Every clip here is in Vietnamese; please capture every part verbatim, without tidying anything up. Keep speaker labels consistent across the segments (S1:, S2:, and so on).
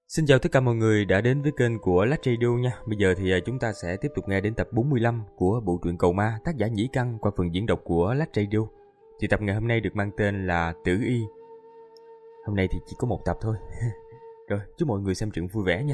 S1: Xin chào tất cả mọi người đã đến với kênh của Lách Radio nha. Bây giờ thì chúng ta sẽ tiếp tục nghe đến tập bốn mươi lăm của bộ truyện Cầu Ma tác giả Nhĩ Căn qua phần diễn đọc của Lách Radio. Thì tập ngày hôm nay được mang tên là Tử Y. Hôm nay thì chỉ có một tập thôi. Rồi, chúc mọi người xem truyện vui vẻ nha.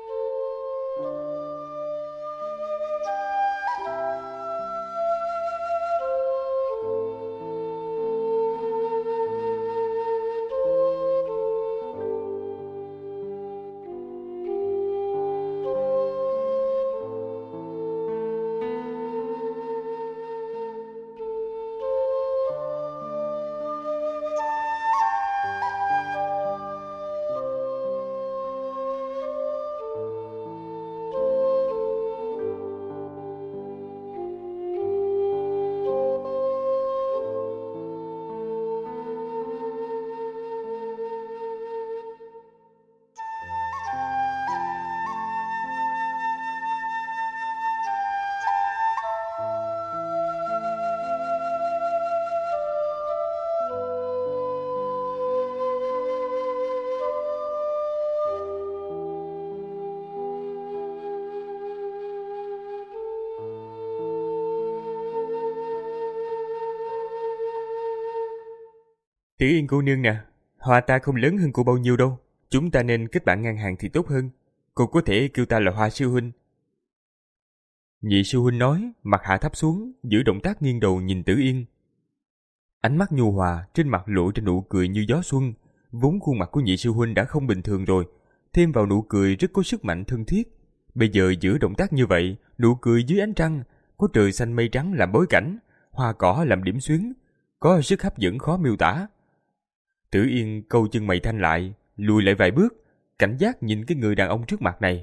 S1: Tử Yên cô nương nè, Hoa ta không lớn hơn cô bao nhiêu đâu. Chúng ta nên kết bạn ngang hàng thì tốt hơn. Cô có thể kêu ta là Hoa sư huynh. Nhị sư huynh nói, mặt hạ thấp xuống, giữ động tác nghiêng đầu nhìn Tử Yên. Ánh mắt nhu hòa, trên mặt lộ ra nụ cười như gió xuân. Vốn khuôn mặt của nhị sư huynh đã không bình thường rồi, thêm vào nụ cười rất có sức mạnh thân thiết. Bây giờ giữ động tác như vậy, nụ cười dưới ánh trăng, có trời xanh mây trắng làm bối cảnh, hoa cỏ làm điểm xuyến, có sức hấp dẫn khó miêu tả. Tử Yên câu chân mày thanh lại, lùi lại vài bước, cảnh giác nhìn cái người đàn ông trước mặt này.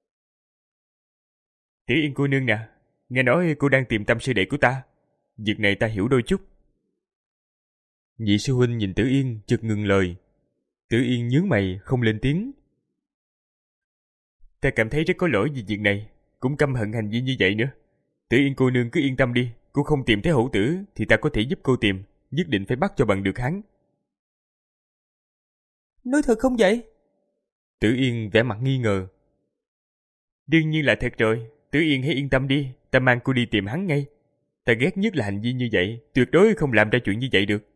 S1: Tử Yên cô nương nè, nghe nói cô đang tìm Tam sư đệ của ta. Việc này ta hiểu đôi chút. Nhị sư huynh nhìn Tử Yên chợt ngừng lời. Tử Yên nhướng mày không lên tiếng. Ta cảm thấy rất có lỗi vì việc này, cũng căm hận hành vi như vậy nữa. Tử Yên cô nương cứ yên tâm đi, cô không tìm thấy hổ tử thì ta có thể giúp cô tìm, nhất định phải bắt cho bằng được hắn. Nói thật không vậy? Tử Yên vẻ mặt nghi ngờ. Đương nhiên là thật rồi, Tử Yên hãy yên tâm đi, ta mang cô đi tìm hắn ngay. Ta ghét nhất là hành vi như vậy, tuyệt đối không làm ra chuyện như vậy được.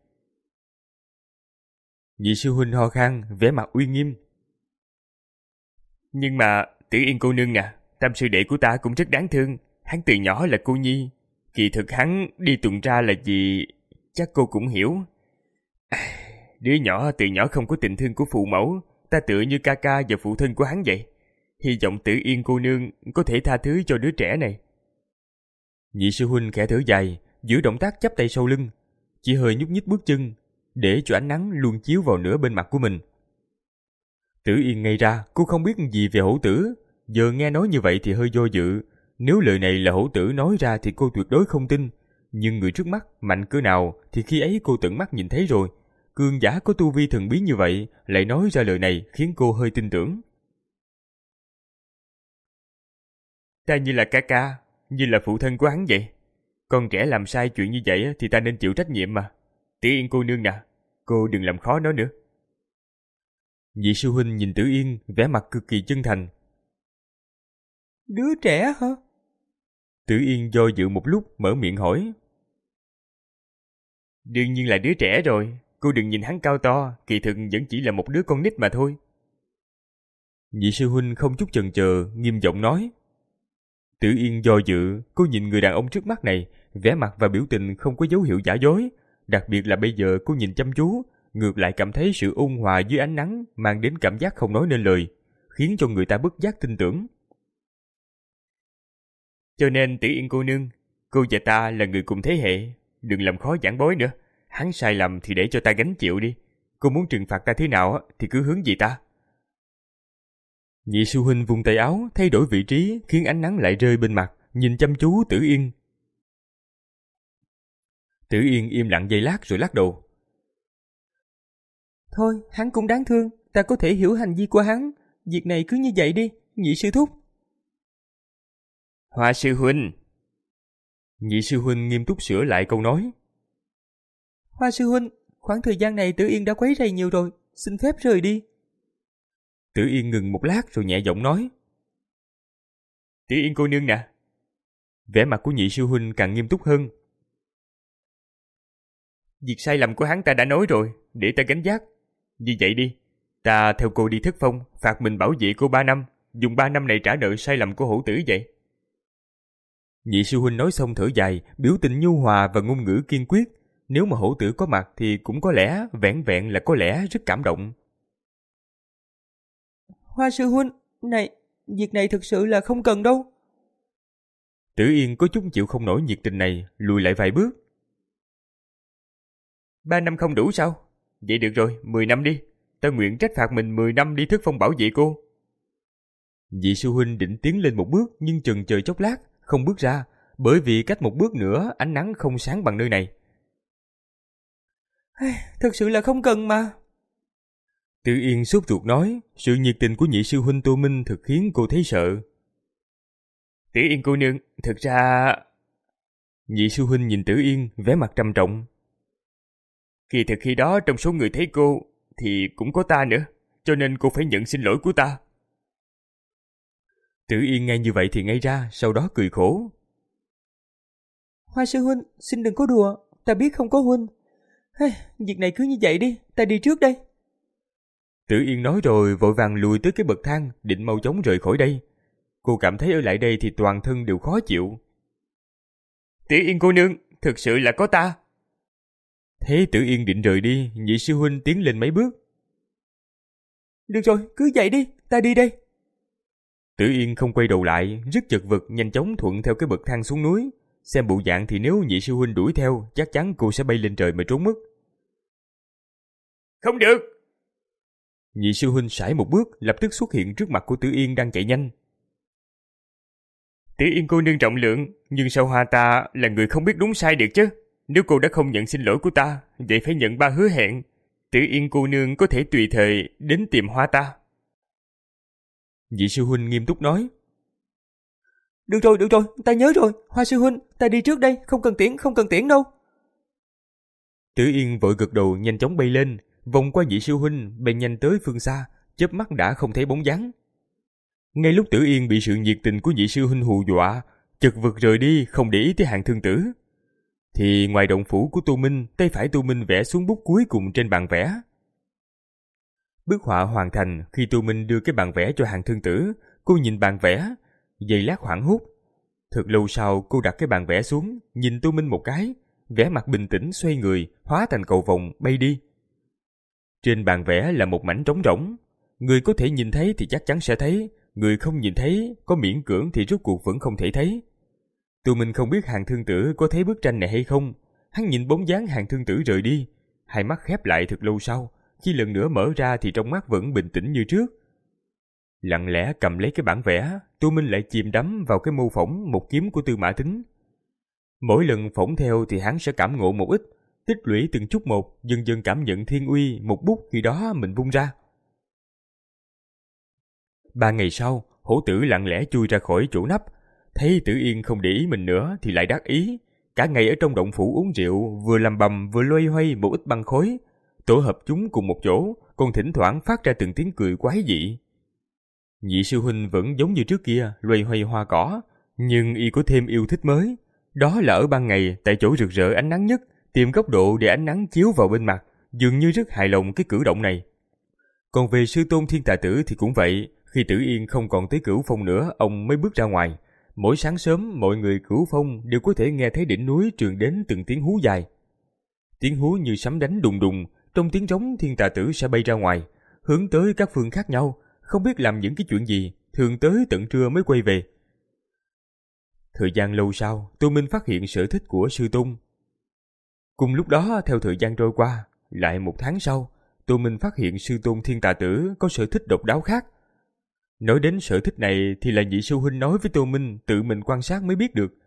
S1: Nhị sư huynh ho khan, vẻ mặt uy nghiêm. Nhưng mà, Tử Yên cô nương nè, Tam sư đệ của ta cũng rất đáng thương, hắn từ nhỏ là cô nhi. Kỳ thực hắn đi tuần tra là gì, chắc cô cũng hiểu. Đứa nhỏ từ nhỏ không có tình thương của phụ mẫu, ta tựa như ca ca và phụ thân của hắn vậy. Hy vọng Tử Yên cô nương có thể tha thứ cho đứa trẻ này. Nhị sư huynh khẽ thở dài, giữ động tác chắp tay sau lưng, chỉ hơi nhúc nhích bước chân, để cho ánh nắng luôn chiếu vào nửa bên mặt của mình. Tử Yên ngây ra, cô không biết gì về hổ tử, giờ nghe nói như vậy thì hơi do dự. Nếu lời này là hổ tử nói ra thì cô tuyệt đối không tin, nhưng người trước mắt mạnh cỡ nào thì khi ấy cô tận mắt nhìn thấy rồi. Cường giả có tu vi thần bí như vậy lại nói ra lời này khiến cô hơi tin tưởng. Ta như là ca ca, như là phụ thân của hắn vậy. Con trẻ làm sai chuyện như vậy thì ta nên chịu trách nhiệm mà. Tử Yên cô nương nè, cô đừng làm khó nó nữa. Nhị sư huynh nhìn Tử Yên, vẻ mặt cực kỳ chân thành. Đứa trẻ hả? Tử Yên do dự một lúc mở miệng hỏi. Đương nhiên là đứa trẻ rồi. Cô đừng nhìn hắn cao to, kỳ thực vẫn chỉ là một đứa con nít mà thôi. Nhị sư huynh không chút chần chờ, nghiêm giọng nói. Tử Yên do dự, cô nhìn người đàn ông trước mắt này, vẻ mặt và biểu tình không có dấu hiệu giả dối. Đặc biệt là bây giờ cô nhìn chăm chú, ngược lại cảm thấy sự ôn hòa dưới ánh nắng mang đến cảm giác không nói nên lời, khiến cho người ta bất giác tin tưởng. Cho nên Tử Yên cô nương, cô và ta là người cùng thế hệ, đừng làm khó giảng bối nữa. Hắn sai lầm thì để cho ta gánh chịu đi. Cô muốn trừng phạt ta thế nào thì cứ hướng về ta. Nhị sư huynh vung tay áo, thay đổi vị trí, khiến ánh nắng lại rơi bên mặt, nhìn chăm chú Tử Yên. Tử Yên im lặng giây lát rồi lắc đầu. Thôi, hắn cũng đáng thương, ta có thể hiểu hành vi của hắn. Việc này cứ như vậy đi, nhị sư thúc. Hoa sư huynh. Nhị sư huynh nghiêm túc sửa lại câu nói. Hoa sư huynh, khoảng thời gian này Tử Yên đã quấy rầy nhiều rồi, xin phép rời đi. Tử Yên ngừng một lát rồi nhẹ giọng nói. Tử Yên cô nương nè. Vẻ mặt của Nhị sư huynh càng nghiêm túc hơn. Việc sai lầm của hắn ta đã nói rồi, để ta gánh vác. Như vậy đi, ta theo cô đi Thất Phong, phạt mình bảo vệ cô ba năm, dùng ba năm này trả nợ sai lầm của hổ tử vậy. Nhị sư huynh nói xong thở dài, biểu tình nhu hòa và ngôn ngữ kiên quyết. Nếu mà hổ tử có mặt thì cũng có lẽ, vẻn vẹn là có lẽ rất cảm động.
S2: Hoa sư huynh, này, việc này thực sự là không cần đâu.
S1: Tử Yên có chút chịu không nổi nhiệt tình này, lùi lại vài bước. Ba năm không đủ sao? Vậy được rồi, mười năm đi. Ta nguyện trách phạt mình mười năm đi Thất Phong bảo vệ cô. Vị sư huynh định tiến lên một bước nhưng chần chờ chốc lát, không bước ra, bởi vì cách một bước nữa ánh nắng không sáng bằng nơi này.
S2: Thực sự là không cần mà.
S1: Tử Yên sốt ruột nói, sự nhiệt tình của nhị sư huynh Tô Minh thực khiến cô thấy sợ. Tử Yên cô nương, thực ra... Nhị sư huynh nhìn Tử Yên, vẻ mặt trầm trọng. Kỳ thực khi đó trong số người thấy cô, thì cũng có ta nữa, cho nên cô phải nhận xin lỗi của ta. Tử Yên nghe như vậy thì ngây ra, sau đó cười khổ.
S2: Hoa sư huynh, xin đừng có đùa, ta biết không có huynh. Việc này cứ như vậy đi, ta đi trước đây.
S1: Tử Yên nói rồi vội vàng lùi tới cái bậc thang, định mau chóng rời khỏi đây. Cô cảm thấy ở lại đây thì toàn thân đều khó chịu. Tử Yên cô nương, thực sự là có ta. Thế Tử Yên định rời đi, nhị sư huynh tiến lên mấy bước.
S2: Được rồi, cứ vậy đi, ta đi đây.
S1: Tử Yên không quay đầu lại, rất chật vật nhanh chóng thuận theo cái bậc thang xuống núi. Xem bộ dạng thì nếu nhị sư huynh đuổi theo, chắc chắn cô sẽ bay lên trời mà trốn mất. Không được! Nhị sư huynh sải một bước, lập tức xuất hiện trước mặt của Tử Yên đang chạy nhanh. Tử Yên cô nương trọng lượng, nhưng sao Hoa ta là người không biết đúng sai được chứ? Nếu cô đã không nhận xin lỗi của ta, vậy phải nhận ba hứa hẹn. Tử Yên cô nương có thể tùy thời đến tìm Hoa ta. Nhị sư huynh nghiêm túc nói.
S2: Được rồi, được rồi, ta nhớ rồi. Hoa sư huynh, ta đi trước đây, không cần tiễn, không cần tiễn đâu.
S1: Tử Yên vội gật đầu nhanh chóng bay lên, vòng qua nhị sư huynh, bay nhanh tới phương xa, chớp mắt đã không thấy bóng dáng. Ngay lúc Tử Yên bị sự nhiệt tình của nhị sư huynh hù dọa, chật vật rời đi không để ý tới Hàng Thương Tử, thì ngoài động phủ của Tô Minh, tay phải Tô Minh vẽ xuống bút cuối cùng trên bàn vẽ. Bức họa hoàn thành khi Tô Minh đưa cái bàn vẽ cho Hàng Thương Tử, cô nhìn bàn vẽ, giây lát hoảng hốt. Thật lâu sau cô đặt cái bàn vẽ xuống, nhìn Tô Minh một cái, vẻ mặt bình tĩnh xoay người, hóa thành cầu vồng bay đi. Trên bàn vẽ là một mảnh trống rỗng, người có thể nhìn thấy thì chắc chắn sẽ thấy, người không nhìn thấy, có miễn cưỡng thì rốt cuộc vẫn không thể thấy. Tô Minh không biết Hàng Thương Tử có thấy bức tranh này hay không, hắn nhìn bóng dáng Hàng Thương Tử rời đi, hai mắt khép lại thật lâu sau, khi lần nữa mở ra thì trong mắt vẫn bình tĩnh như trước. Lặng lẽ cầm lấy cái bản vẽ, Tô Minh lại chìm đắm vào cái mô phỏng một kiếm của Tư Mã Tính. Mỗi lần phỏng theo thì hắn sẽ cảm ngộ một ít, tích lũy từng chút một, dần dần cảm nhận thiên uy một bút khi đó mình vung ra. Ba ngày sau, hổ tử lặng lẽ chui ra khỏi chỗ nắp, thấy Tử Yên không để ý mình nữa thì lại đắc ý, cả ngày ở trong động phủ uống rượu, vừa làm bầm vừa loay hoay một ít băng khối, tổ hợp chúng cùng một chỗ, còn thỉnh thoảng phát ra từng tiếng cười quái dị. Nhị sư huynh vẫn giống như trước kia, loay hoay hoa cỏ, nhưng y có thêm yêu thích mới. Đó là ở ban ngày, tại chỗ rực rỡ ánh nắng nhất, tìm góc độ để ánh nắng chiếu vào bên mặt, dường như rất hài lòng cái cử động này. Còn về sư tôn Thiên Tà Tử thì cũng vậy, khi Tử Yên không còn tới Cửu Phong nữa, ông mới bước ra ngoài. Mỗi sáng sớm, mọi người Cửu Phong đều có thể nghe thấy đỉnh núi truyền đến từng tiếng hú dài. Tiếng hú như sấm đánh đùng đùng, trong tiếng trống Thiên Tà Tử sẽ bay ra ngoài, hướng tới các phương khác nhau, không biết làm những cái chuyện gì, thường tới tận trưa mới quay về. Thời gian lâu sau, Tô Minh phát hiện sở thích của sư tôn. Cùng lúc đó, theo thời gian trôi qua, lại một tháng sau, Tô Minh phát hiện sư tôn Thiên Tà Tử có sở thích độc đáo khác. Nói đến sở thích này thì là nhị sư huynh nói với Tô Minh, tự mình quan sát mới biết được.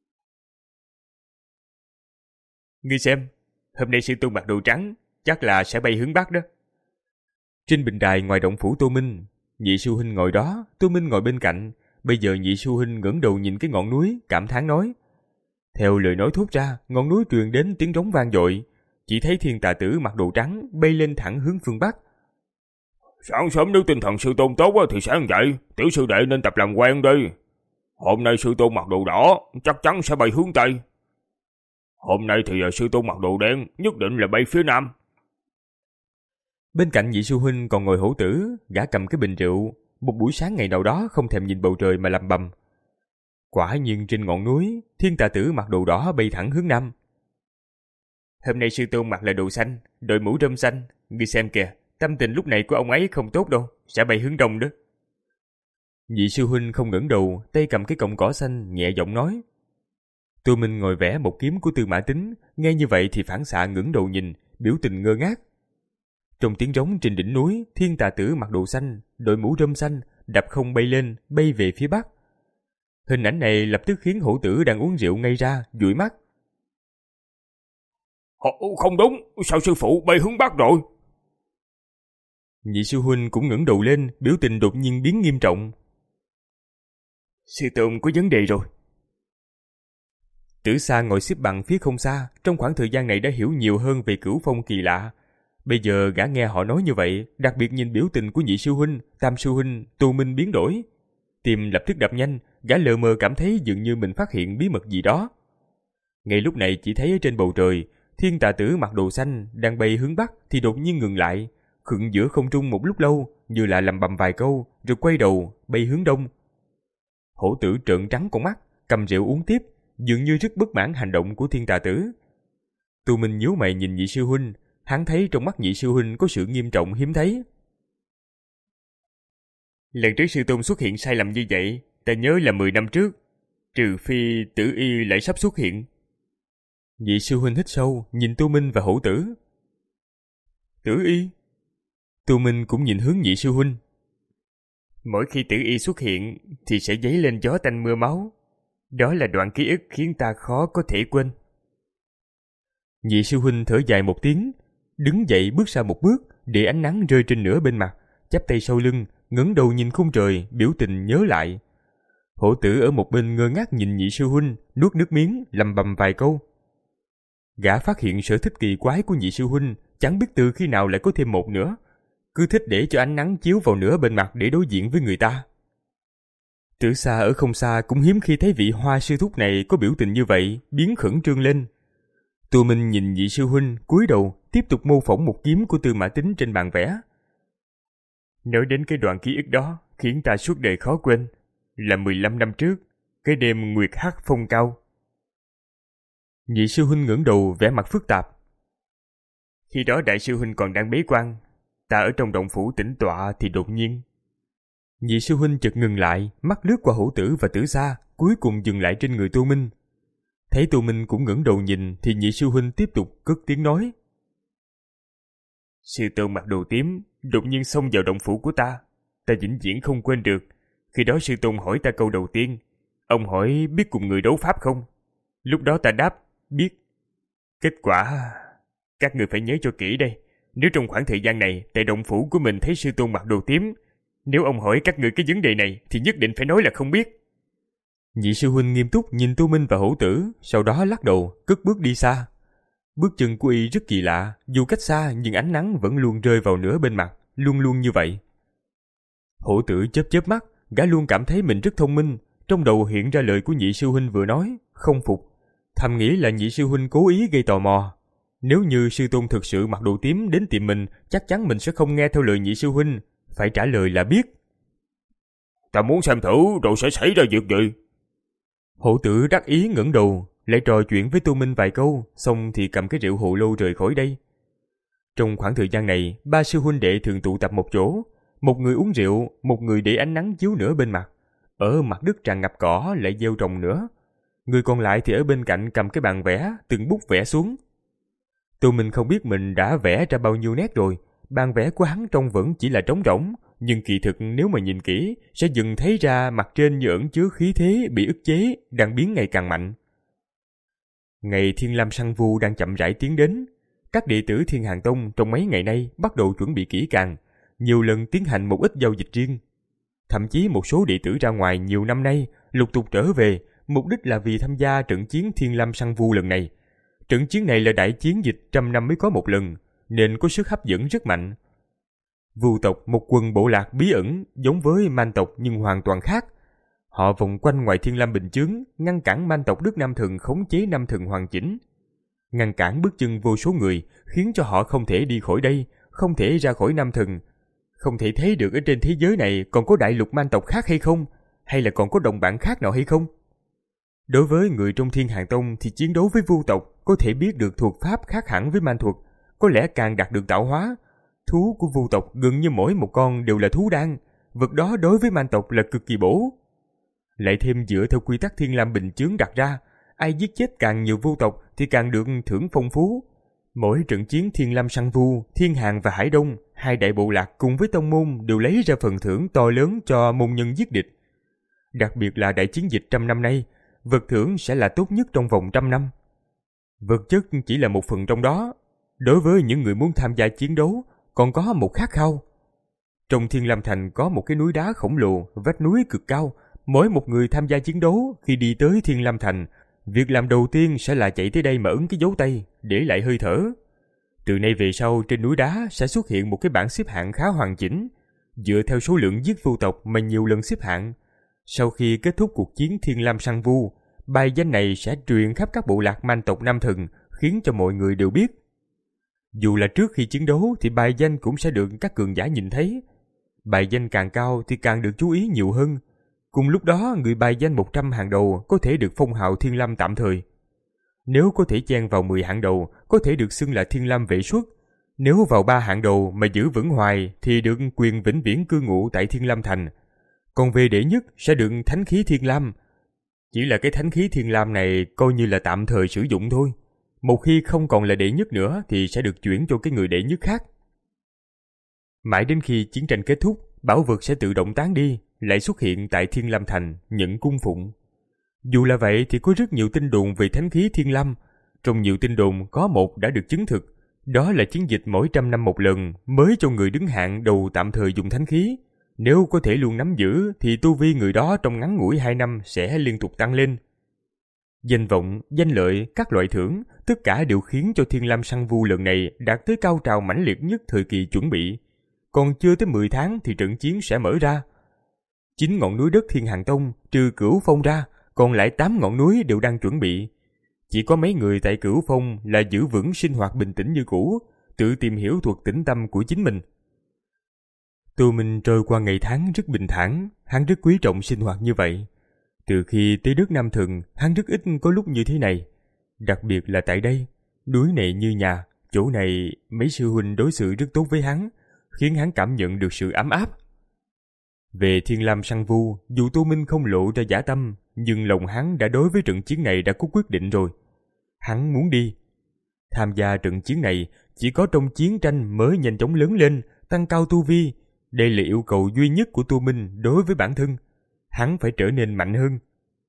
S1: Ngươi xem, hôm nay sư tôn mặc đồ trắng, chắc là sẽ bay hướng Bắc đó. Trên bình đài ngoài động phủ Tô Minh, nhị sư huynh ngồi đó, Tô Minh ngồi bên cạnh. Bây giờ nhị sư huynh ngẩng đầu nhìn cái ngọn núi, cảm thán nói. Theo lời nói thốt ra, ngọn núi truyền đến tiếng trống vang dội. Chỉ thấy Thiên Tà Tử mặc đồ trắng bay lên thẳng hướng phương Bắc.
S3: Sáng sớm nếu tinh thần sư tôn tốt thì sáng dậy, tiểu sư đệ nên tập làm quen đi. Hôm nay sư tôn mặc đồ đỏ, chắc chắn sẽ bay hướng Tây. Hôm nay thì sư tôn mặc đồ đen, nhất định là bay phía Nam.
S1: Bên cạnh vị sư huynh còn ngồi Hổ Tử, gã cầm cái bình rượu, một buổi sáng ngày nào đó không thèm nhìn bầu trời mà lầm bầm. Quả nhiên trên ngọn núi, Thiên Tà Tử mặc đồ đỏ bay thẳng hướng Nam. Hôm nay sư tôn mặc là đồ xanh, đội mũ rơm xanh, ngươi xem kìa, tâm tình lúc này của ông ấy không tốt đâu, sẽ bay hướng đông đó. Vị sư huynh không ngẩng đầu, tay cầm cái cọng cỏ xanh, nhẹ giọng nói. Tô Minh ngồi vẽ một kiếm của Tư Mã Tính, nghe như vậy thì phản xạ ngẩng đầu nhìn, biểu tình ngơ ngác. Trong tiếng trống trên đỉnh núi, Thiên Tà Tử mặc đồ xanh, đội mũ rơm xanh, đạp không bay lên, bay về phía bắc. Hình ảnh này lập tức khiến Hổ Tử đang uống rượu ngây ra, dụi mắt.
S3: Không đúng, sao sư phụ bay hướng bắc rồi?
S1: Nhị sư huynh cũng ngẩng đầu lên, biểu tình đột nhiên biến nghiêm trọng.
S2: Sư tôn có vấn đề rồi.
S1: Tử Sa ngồi xếp bằng phía không xa, trong khoảng thời gian này đã hiểu nhiều hơn về Cửu Phong kỳ lạ. Bây giờ gã nghe họ nói như vậy, đặc biệt nhìn biểu tình của nhị sư huynh, tam sư huynh, Tô Minh biến đổi. Tim lập tức đập nhanh, gã lờ mờ cảm thấy dường như mình phát hiện bí mật gì đó. Ngay lúc này chỉ thấy ở trên bầu trời, Thiên Tà Tử mặc đồ xanh đang bay hướng bắc thì đột nhiên ngừng lại, khựng giữa không trung một lúc lâu, như là lầm bầm vài câu, rồi quay đầu bay hướng đông. Hổ Tử trợn trắng con mắt, cầm rượu uống tiếp, dường như rất bất mãn hành động của Thiên Tà Tử. Tô Minh nhíu mày nhìn nhị sư huynh, hắn thấy trong mắt nhị sư huynh có sự nghiêm trọng hiếm thấy.
S2: Lần trước sư tôn xuất hiện sai lầm như vậy, ta nhớ là mười năm trước, trừ phi Tử Y lại sắp xuất hiện.
S1: Nhị sư huynh hít sâu, nhìn Tô Minh và Hổ Tử.
S2: Tử Y?
S1: Tô Minh cũng nhìn hướng nhị sư huynh.
S2: Mỗi khi Tử Y xuất hiện thì sẽ dấy lên gió tanh mưa máu. Đó là đoạn ký ức khiến ta khó có thể quên.
S1: Nhị sư huynh thở dài một tiếng, đứng dậy bước ra một bước, để ánh nắng rơi trên nửa bên mặt, chắp tay sau lưng, ngẩng đầu nhìn khung trời, biểu tình nhớ lại. Hổ Tử ở một bên ngơ ngác nhìn nhị sư huynh, nuốt nước miếng, lầm bầm vài câu. Gã phát hiện sở thích kỳ quái của nhị sư huynh, chẳng biết từ khi nào lại có thêm một nữa, cứ thích để cho ánh nắng chiếu vào nửa bên mặt để đối diện với người ta. Tử Sa ở không xa cũng hiếm khi thấy vị Hoa sư thúc này có biểu tình như vậy, biến khẩn trương lên. Tô Minh nhìn nhị sư huynh, cúi đầu, tiếp tục mô phỏng một kiếm của Tư Mã Tính trên bàn vẽ.
S2: Nói đến cái đoạn ký ức đó, khiến ta suốt đời khó quên, là mười lăm năm trước, cái đêm nguyệt hắc phong cao.
S1: Nhị sư huynh ngẩng đầu, vẻ mặt phức tạp.
S2: Khi đó đại sư huynh còn đang bế quan, ta ở trong động phủ tĩnh tọa thì đột nhiên.
S1: Nhị sư huynh chợt ngừng lại, mắt lướt qua Hổ Tử và Tử Sa, cuối cùng dừng lại trên người Tô Minh. Thấy Tô Minh cũng ngẩng đầu nhìn thì nhị sư huynh tiếp tục cất tiếng nói.
S2: Sư tôn mặc đồ tím, đột nhiên xông vào động phủ của ta. Ta vĩnh viễn không quên được. Khi đó sư tôn hỏi ta câu đầu tiên. Ông hỏi biết cùng người đấu pháp không? Lúc đó ta đáp, biết. Kết quả... Các người phải nhớ cho kỹ đây. Nếu trong khoảng thời gian này, tại động phủ của mình thấy sư tôn mặc đồ tím, nếu ông hỏi các người cái vấn đề này thì nhất định phải nói là không biết.
S1: Nhị sư huynh nghiêm túc nhìn Tô Minh và Hổ Tử, sau đó lắc đầu, cất bước đi xa. Bước chân của y rất kỳ lạ, dù cách xa nhưng ánh nắng vẫn luôn rơi vào nửa bên mặt, luôn luôn như vậy. Hổ Tử chớp chớp mắt, gã luôn cảm thấy mình rất thông minh, trong đầu hiện ra lời của nhị sư huynh vừa nói, không phục, thầm nghĩ là nhị sư huynh cố ý gây tò mò. Nếu như sư tôn thực sự mặc đồ tím đến tìm mình, chắc chắn mình sẽ không nghe theo lời nhị sư huynh, phải trả lời là biết.
S3: Ta muốn xem thử rồi sẽ xảy ra việc gì.
S1: Hổ Tử đắc ý ngẩng đầu, lại trò chuyện với Tô Minh vài câu, xong thì cầm cái rượu hồ lô rời khỏi đây. Trong khoảng thời gian này, ba sư huynh đệ thường tụ tập một chỗ, một người uống rượu, một người để ánh nắng chiếu nửa bên mặt, ở mặt đất tràn ngập cỏ lại gieo trồng nữa. Người còn lại thì ở bên cạnh cầm cái bàn vẽ, từng bút vẽ xuống. Tô Minh không biết mình đã vẽ ra bao nhiêu nét rồi, bàn vẽ của hắn trông vẫn chỉ là trống rỗng, nhưng kỳ thực nếu mà nhìn kỹ, sẽ dần thấy ra mặt trên như ẩn chứa khí thế bị ức chế, đang biến ngày càng mạnh. Ngày Thiên Lam Săn Vu đang chậm rãi tiến đến. Các đệ tử Thiên Hàn Tông trong mấy ngày nay bắt đầu chuẩn bị kỹ càng, nhiều lần tiến hành một ít giao dịch riêng. Thậm chí một số đệ tử ra ngoài nhiều năm nay lục tục trở về, mục đích là vì tham gia trận chiến Thiên Lam Săn Vu lần này. Trận chiến này là đại chiến dịch trăm năm mới có một lần, nên có sức hấp dẫn rất mạnh.
S2: Vu tộc một quần bộ lạc bí ẩn giống với Man tộc nhưng hoàn toàn khác. Họ vòng quanh ngoài Thiên Lam Bình Chướng, ngăn cản Man tộc Đức Nam Thần khống chế Nam Thần hoàn chỉnh. Ngăn cản bước chân vô số người, khiến cho họ không thể đi khỏi đây, không thể ra khỏi Nam Thần. Không thể thấy được ở trên thế giới này còn có đại lục Man tộc khác hay không, hay là còn có đồng bạn khác nào hay không. Đối với người trong Thiên Hàng Tông thì chiến đấu với Vu tộc có thể biết được thuật pháp khác hẳn với man thuật, có lẽ càng đạt được tạo hóa. Thú của Vu tộc gần như mỗi một con đều là thú đan, vật đó đối với man tộc là cực kỳ bổ. Lại thêm dựa theo quy tắc Thiên Lam Bình Chướng đặt ra, ai giết chết càng nhiều Vu tộc thì càng được thưởng phong phú. Mỗi trận chiến Thiên Lam săn Vu, Thiên Hàng và Hải Đông, hai đại bộ lạc cùng với tông môn đều lấy ra phần thưởng to lớn cho môn nhân giết địch. Đặc biệt là đại chiến dịch trăm năm nay, vật thưởng sẽ là tốt nhất trong vòng trăm năm. Vật chất chỉ là một phần trong đó. Đối với những người muốn tham gia chiến đấu, còn có một khát khao. Trong Thiên Lam Thành có một cái núi đá khổng lồ, vách núi cực cao. Mỗi một người tham gia chiến đấu khi đi tới Thiên Lam Thành, việc làm đầu tiên sẽ là chạy tới đây mà ấn cái dấu tay, để lại hơi thở. Từ nay về sau trên núi đá sẽ xuất hiện một cái bảng xếp hạng khá hoàn chỉnh, dựa theo số lượng giết Vu tộc mà nhiều lần xếp hạng. Sau khi kết thúc cuộc chiến Thiên Lam săn Vu, bài danh này sẽ truyền khắp các bộ lạc Man tộc Nam Thần, khiến cho mọi người đều biết. Dù là trước khi chiến đấu thì bài danh cũng sẽ được các cường giả nhìn thấy. Bài danh càng cao thì càng được chú ý nhiều hơn. Cùng lúc đó, người bài danh một trăm hàng đầu có thể được phong hào Thiên Lam tạm thời. Nếu có thể chen vào mười hạng đầu, có thể được xưng là Thiên Lam vệ xuất. Nếu vào ba hạng đầu mà giữ vững hoài thì được quyền vĩnh viễn cư ngụ tại Thiên Lam Thành. Còn về đệ nhất sẽ được Thánh khí Thiên Lam. Chỉ là cái Thánh khí Thiên Lam này coi như là tạm thời sử dụng thôi. Một khi không còn là đệ nhất nữa thì sẽ được chuyển cho cái người đệ nhất khác. Mãi đến khi chiến tranh kết thúc, bảo vật sẽ tự động tán đi, lại xuất hiện tại Thiên Lam Thành, nhận cung phụng. Dù là vậy thì có rất nhiều tin đồn về Thánh khí Thiên Lam. Trong nhiều tin đồn có một đã được chứng thực, đó là chiến dịch mỗi trăm năm một lần mới cho người đứng hạng đầu tạm thời dùng thánh khí. Nếu có thể luôn nắm giữ thì tu vi người đó trong ngắn ngủi hai năm sẽ liên tục tăng lên. Danh vọng, danh lợi, các loại thưởng, tất cả đều khiến cho Thiên Lam săn Vu lần này đạt tới cao trào mãnh liệt nhất thời kỳ chuẩn bị. Còn chưa tới mười tháng thì trận chiến sẽ mở ra. Chín ngọn núi đất Thiên Hàng Tông trừ Cửu Phong ra, còn lại tám ngọn núi đều đang chuẩn bị. Chỉ có mấy người tại Cửu Phong là giữ vững sinh hoạt bình tĩnh như cũ, tự tìm hiểu thuật tĩnh tâm của chính mình. Tô Minh trôi qua ngày tháng rất bình thản, hắn rất quý trọng sinh hoạt như vậy. Từ khi tới đất Nam Thần, hắn rất ít có lúc như thế này. Đặc biệt là tại đây, núi này như nhà, chỗ này mấy sư huynh đối xử rất tốt với hắn, khiến hắn cảm nhận được sự ấm áp. Về Thiên Lam săn Vu, dù Tô Minh không lộ ra dã tâm, nhưng lòng hắn đã đối với trận chiến này đã có quyết định rồi. Hắn muốn đi. Tham gia trận chiến này, chỉ có trong chiến tranh mới nhanh chóng lớn lên, tăng cao tu vi. Đây là yêu cầu duy nhất của Tô Minh đối với bản thân. Hắn phải trở nên mạnh hơn.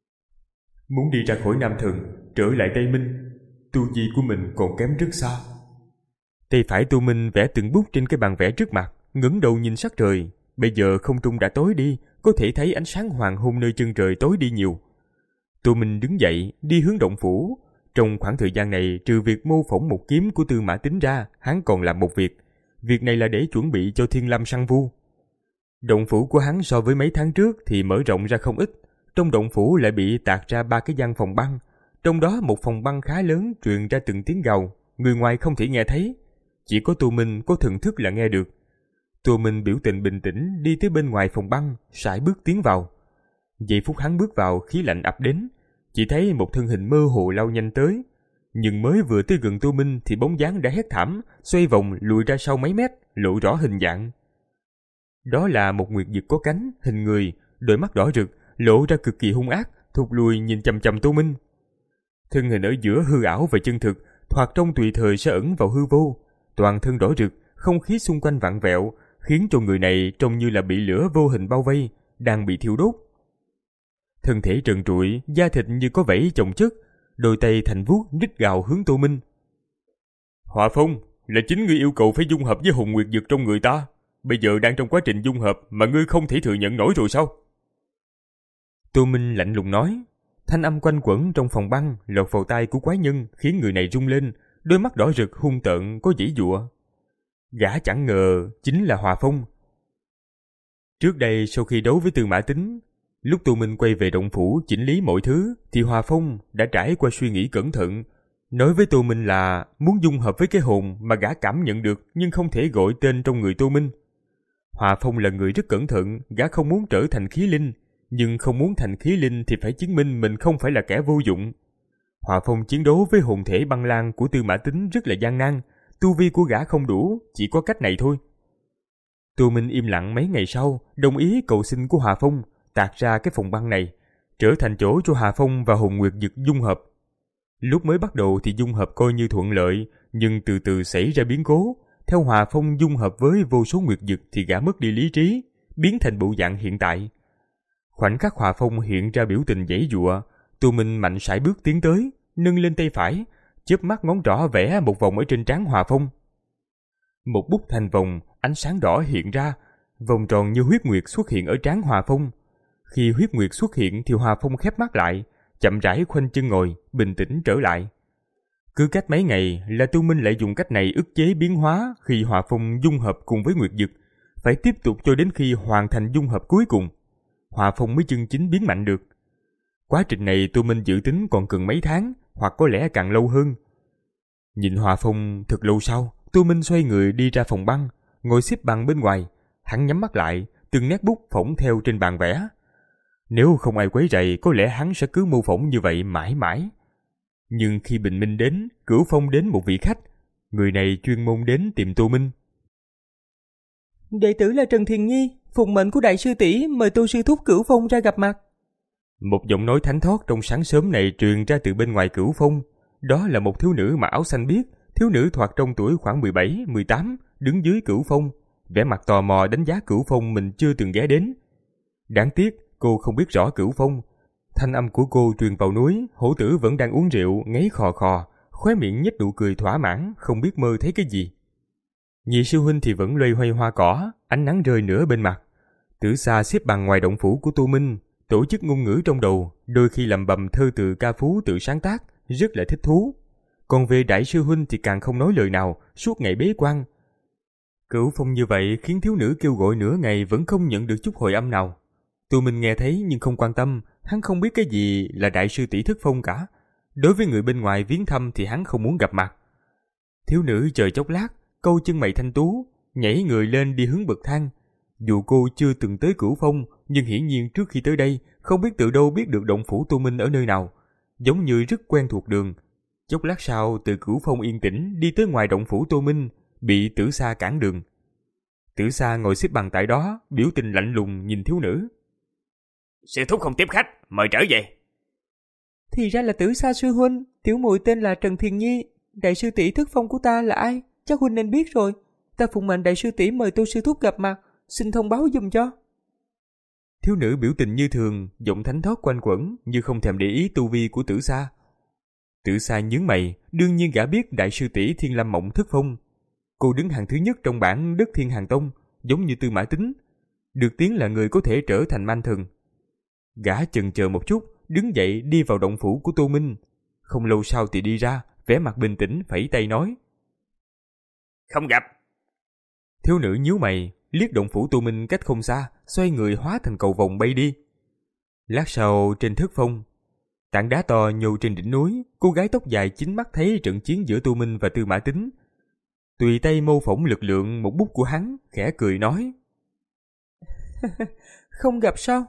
S2: Muốn đi ra khỏi Nam Thần, trở lại Tây Minh, tu vi của mình còn kém rất xa. Tay phải Tô Minh vẽ từng bút trên cái bàn vẽ trước mặt, ngẩng đầu nhìn sắc trời. Bây giờ không trung đã tối đi, có thể thấy ánh sáng hoàng hôn nơi chân trời tối đi nhiều. Tô Minh đứng dậy, đi hướng động phủ. Trong khoảng thời gian này, trừ việc mô phỏng một kiếm của Tư Mã Tín ra, hắn còn làm một việc. Việc này là để chuẩn bị cho Thiên Lam săn Vu. Động phủ của hắn so với mấy tháng trước thì mở rộng ra không ít. Trong động phủ lại bị tạc ra ba cái gian phòng băng. Trong đó một phòng băng khá lớn truyền ra từng tiếng gào, người ngoài không thể nghe thấy. Chỉ có Tô Minh có thần thức là nghe được. Tô Minh biểu tình bình tĩnh đi tới bên ngoài phòng băng, sải bước tiến vào. Giây phút hắn bước vào, khí lạnh ập đến. Chỉ thấy một thân hình mơ hồ lao nhanh tới. Nhưng mới vừa tới gần Tô Minh thì bóng dáng đã hét thảm, xoay vòng lùi ra sau mấy mét, lộ rõ hình dạng. Đó là một nguyệt dực có cánh, hình người, đôi mắt đỏ rực, lộ ra cực kỳ hung ác, thụt lùi nhìn chằm chằm Tô Minh. Thân hình ở giữa hư ảo và chân thực, thoạt trong tùy thời sẽ ẩn vào hư vô. Toàn thân đỏ rực, không khí xung quanh vặn vẹo, khiến cho người này trông như là bị lửa vô hình bao vây, đang bị thiêu đốt. Thân thể trần trụi, da thịt như có vảy chồng chất, đôi tay thành vuốt rít gào hướng Tô Minh. Họa Phong, là chính ngươi yêu cầu phải dung hợp với hồn nguyệt dực trong người ta. Bây giờ đang trong quá trình dung hợp mà ngươi không thể thừa nhận nổi rồi sao? Tô Minh lạnh lùng nói. Thanh âm quanh quẩn trong phòng băng lọt vào tai của quái nhân, khiến người này rung lên, đôi mắt đỏ rực hung tợn có dãy dụa. Gã chẳng ngờ chính là Hòa Phong. Trước đây sau khi đấu với Tư Mã Tính, lúc Tô Minh quay về động phủ chỉnh lý mọi thứ, thì Hòa Phong đã trải qua suy nghĩ cẩn thận, nói với Tô Minh là muốn dung hợp với cái hồn mà gã cảm nhận được nhưng không thể gọi tên trong người Tô Minh. Hòa Phong là người rất cẩn thận, gã không muốn trở thành khí linh, nhưng không muốn thành khí linh thì phải chứng minh mình không phải là kẻ vô dụng. Hòa Phong chiến đấu với hồn thể băng lang của Tư Mã Tính rất là gian nan, tu vi của gã không đủ, chỉ có cách này thôi. Tô Minh im lặng mấy ngày sau, đồng ý cầu xin của Hòa Phong, tạc ra cái phòng băng này, trở thành chỗ cho Hòa Phong và hồn nguyệt dực dung hợp. Lúc mới bắt đầu thì dung hợp coi như thuận lợi, nhưng từ từ xảy ra biến cố. Theo Hòa Phong dung hợp với vô số nguyệt dực thì gã mất đi lý trí, biến thành bộ dạng hiện tại. Khoảnh khắc Hòa Phong hiện ra biểu tình giãy giụa, Tô Minh mạnh sải bước tiến tới, nâng lên tay phải, chớp mắt ngón trỏ vẽ một vòng ở trên trán Hòa Phong. Một bút thành vòng, ánh sáng đỏ hiện ra, vòng tròn như huyết nguyệt xuất hiện ở trán Hòa Phong. Khi huyết nguyệt xuất hiện thì Hòa Phong khép mắt lại, chậm rãi khoanh chân ngồi, bình tĩnh trở lại. Cứ cách mấy ngày là Tô Minh lại dùng cách này ức chế biến hóa khi Hòa Phong dung hợp cùng với nguyệt dực, phải tiếp tục cho đến khi hoàn thành dung hợp cuối cùng, Hòa Phong mới chân chính biến mạnh được. Quá trình này Tô Minh dự tính còn cần mấy tháng, hoặc có lẽ càng lâu hơn. Nhìn Hòa Phong thật lâu sau, Tô Minh xoay người đi ra phòng băng, ngồi xếp bằng bên ngoài. Hắn nhắm mắt lại, từng nét bút phỏng theo trên bàn vẽ. Nếu không ai quấy rầy, có lẽ hắn sẽ cứ mô phỏng như vậy mãi mãi. Nhưng khi bình minh đến, Cửu Phong đến một vị khách. Người này chuyên môn đến tìm Tô Minh.
S4: Đệ tử là Trần Thiền Nhi, phụng mệnh của đại sư tỷ mời Tô sư thúc Cửu Phong ra gặp mặt.
S2: Một giọng nói thánh thót trong sáng sớm này truyền ra từ bên ngoài Cửu Phong. Đó là một thiếu nữ mặc áo xanh biếc, thiếu nữ thoạt trong tuổi khoảng mười bảy, mười tám, đứng dưới Cửu Phong, vẻ mặt tò mò đánh giá Cửu Phong mình chưa từng ghé đến. Đáng tiếc, cô không biết rõ Cửu Phong. Thanh âm của cô truyền vào núi, hổ tử vẫn đang uống rượu, ngáy khò khò, khóe miệng nhếch nụ cười thỏa mãn, không biết mơ thấy cái gì. Nhị sư huynh thì vẫn loay hoay hoa cỏ, ánh nắng rơi nửa bên mặt. Tử Sa xếp bằng ngoài động phủ của Tô Minh, tổ chức ngôn ngữ trong đầu, đôi khi lẩm bẩm thơ từ ca phú tự sáng tác, rất là thích thú. Còn về đại sư huynh thì càng không nói lời nào, suốt ngày bế quan. Cửu Phong như vậy khiến thiếu nữ kêu gọi nửa ngày vẫn không nhận được chút hồi âm nào. Tô Minh nghe thấy nhưng không quan tâm, hắn không biết cái gì là đại sư tỷ Thức Phong cả. Đối với người bên ngoài viếng thăm thì hắn không muốn gặp mặt. Thiếu nữ chờ chốc lát, câu chân mày thanh tú, nhảy người lên đi hướng bậc thang. Dù cô chưa từng tới Cửu Phong, nhưng hiển nhiên trước khi tới đây, không biết từ đâu biết được động phủ Tô Minh ở nơi nào, giống như rất quen thuộc đường. Chốc lát sau, từ Cửu Phong yên tĩnh đi tới ngoài động phủ Tô Minh, bị Tử Sa cản đường. Tử Sa ngồi xếp bằng tại đó, biểu tình lạnh lùng nhìn thiếu nữ.
S3: Sư thúc không tiếp khách, mời trở về.
S4: Thì ra là Tử Sa sư huynh, tiểu muội tên là Trần Thiền Nhi, đại sư tỷ Thức Phong của ta là ai? Chắc huynh nên biết rồi. Ta phụng mệnh đại sư tỷ mời Tô sư thúc gặp mặt, xin thông báo giùm cho.
S2: Thiếu nữ biểu tình như thường, giọng thánh thót quanh quẩn như không thèm để ý tu vi của Tử Sa. Tử Sa nhướng mày, đương nhiên gã biết đại sư tỷ Thiên Lâm Mộng Thức Phong. Cô đứng hàng thứ nhất trong bảng Đất Thiên Hàng Tông, giống như Tư Mã Tính, được tiếng là người có thể trở thành man thần. Gã chần chờ một chút, đứng dậy đi vào động phủ của Tô Minh. Không lâu sau thì đi ra, vẻ mặt bình tĩnh phẩy tay nói:
S3: Không gặp.
S2: Thiếu nữ nhíu mày, liếc động phủ Tô Minh cách không xa, xoay người hóa thành cầu vồng bay đi. Lát sau trên Thức Phong, tảng đá to nhô trên đỉnh núi, cô gái tóc dài chính mắt thấy trận chiến giữa Tô Minh và Tư Mã Tính. Tùy tay mô phỏng lực lượng một bút của hắn, khẽ cười nói:
S4: Không gặp sao?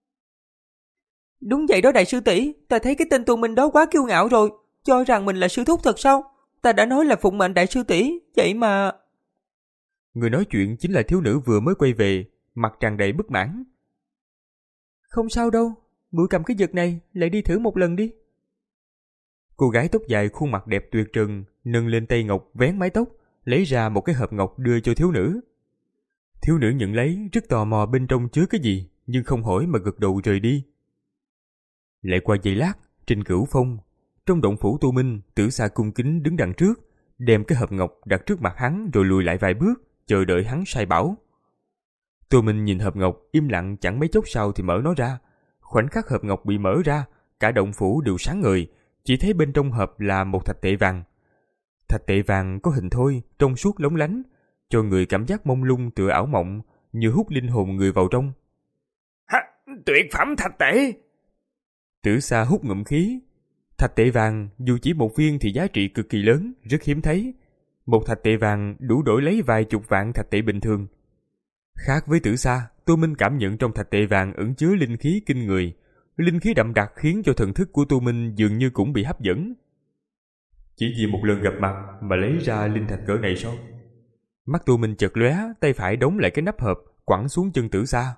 S4: Đúng vậy đó đại sư tỷ, ta thấy cái tên Tô Minh đó quá kiêu ngạo rồi, cho rằng mình là sư thúc thật sao? Ta đã nói là phụng mệnh đại sư tỷ, vậy mà...
S2: Người nói chuyện chính là thiếu nữ vừa mới quay về, mặt tràn đầy bất mãn.
S4: Không sao đâu, muội cầm cái vật này, lại đi thử một lần đi.
S2: Cô gái tóc dài khuôn mặt đẹp tuyệt trần, nâng lên tay ngọc vén mái tóc, lấy ra một cái hộp ngọc đưa cho thiếu nữ. Thiếu nữ nhận lấy, rất tò mò bên trong chứa cái gì, nhưng không hỏi mà gật đầu rời đi. Lại qua giây lát, trên Cửu Phong, trong động phủ Tô Minh, Tử Sa cung kính đứng đằng trước, đem cái hộp ngọc đặt trước mặt hắn rồi lùi lại vài bước, chờ đợi hắn sai bảo. Tô Minh nhìn hộp ngọc, im lặng chẳng mấy chốc sau thì mở nó ra. Khoảnh khắc hộp ngọc bị mở ra, cả động phủ đều sáng ngời, chỉ thấy bên trong hộp là một thạch tệ vàng. Thạch tệ vàng có hình thoi, trong suốt lóng lánh, cho người cảm giác mông lung tựa ảo mộng, như hút linh hồn người vào trong.
S3: Ha, tuyệt phẩm thạch tệ!
S2: Tử Sa hút ngụm khí. Thạch tệ vàng dù chỉ một viên thì giá trị cực kỳ lớn, rất hiếm thấy. Một thạch tệ vàng đủ đổi lấy vài chục vạn thạch tệ bình thường. Khác với Tử Sa, Tô Minh cảm nhận trong thạch tệ vàng ẩn chứa linh khí kinh người. Linh khí đậm đặc khiến cho thần thức của Tô Minh dường như cũng bị hấp dẫn. Chỉ vì một lần gặp mặt mà lấy ra linh thạch cỡ này sao? Mắt Tô Minh chợt lóe, tay phải đóng lại cái nắp hộp, quẳng xuống chân Tử Sa.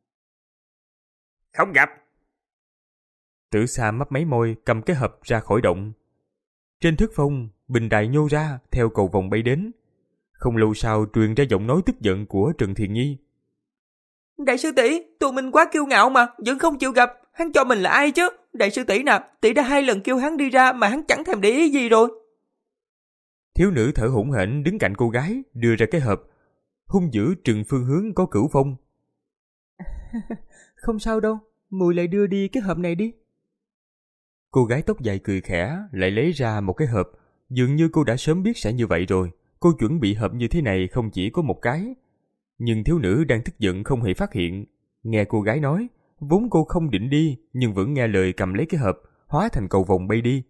S3: Không gặp.
S2: Tử Sa mấp máy môi, cầm cái hộp ra khỏi động. Trên thức phong, bình đài nhô ra, theo cầu vòng bay đến. Không lâu sau truyền ra giọng nói tức giận của Trần Thiền Nhi.
S4: Đại sư tỷ, tụi mình quá kiêu ngạo mà, vẫn không chịu gặp. Hắn cho mình là ai chứ? Đại sư tỷ nè, tỷ đã hai lần kêu hắn đi ra mà hắn chẳng thèm để ý gì rồi.
S2: Thiếu nữ thở hổn hển đứng cạnh cô gái, đưa ra cái hộp, hung dữ trừng phương hướng có Cửu Phong.
S4: Không sao đâu, mùi lại đưa đi cái hộp này đi.
S2: Cô gái tóc dài cười khẽ, lại lấy ra một cái hộp, dường như cô đã sớm biết sẽ như vậy rồi. Cô chuẩn bị hộp như thế này không chỉ có một cái. Nhưng thiếu nữ đang tức giận không hề phát hiện. Nghe cô gái nói, vốn cô không định đi, nhưng vẫn nghe lời cầm lấy cái hộp, hóa thành cầu vồng bay đi.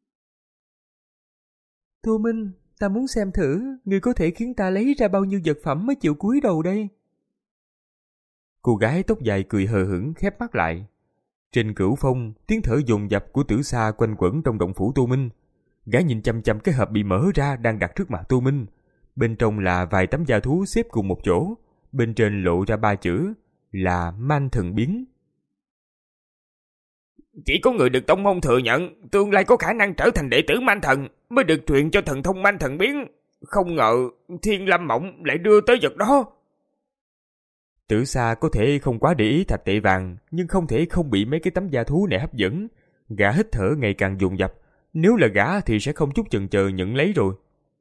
S4: Tô Minh, ta muốn xem thử, ngươi có thể khiến ta lấy ra bao nhiêu vật phẩm mới chịu cúi đầu đây.
S2: Cô gái tóc dài cười hờ hững khép mắt lại. Trên Cửu Phong, tiếng thở dồn dập của Tử Sa quanh quẩn trong động phủ Tô Minh. Gã nhìn chăm chăm cái hộp bị mở ra đang đặt trước mặt Tô Minh. Bên trong là vài tấm da thú xếp cùng một chỗ. Bên trên lộ ra ba chữ là Man Thần Biến.
S3: Chỉ có người được tông môn thừa nhận tương lai có khả năng trở thành đệ tử Man Thần mới được truyền cho thần thông Man Thần Biến. Không ngờ Thiên Lâm Mộng lại đưa tới vật đó.
S2: Tử Sa có thể không quá để ý thạch tệ vàng, nhưng không thể không bị mấy cái tấm da thú này hấp dẫn. Gã hít thở ngày càng dồn dập. Nếu là gã thì sẽ không chút chần chờ nhận lấy rồi.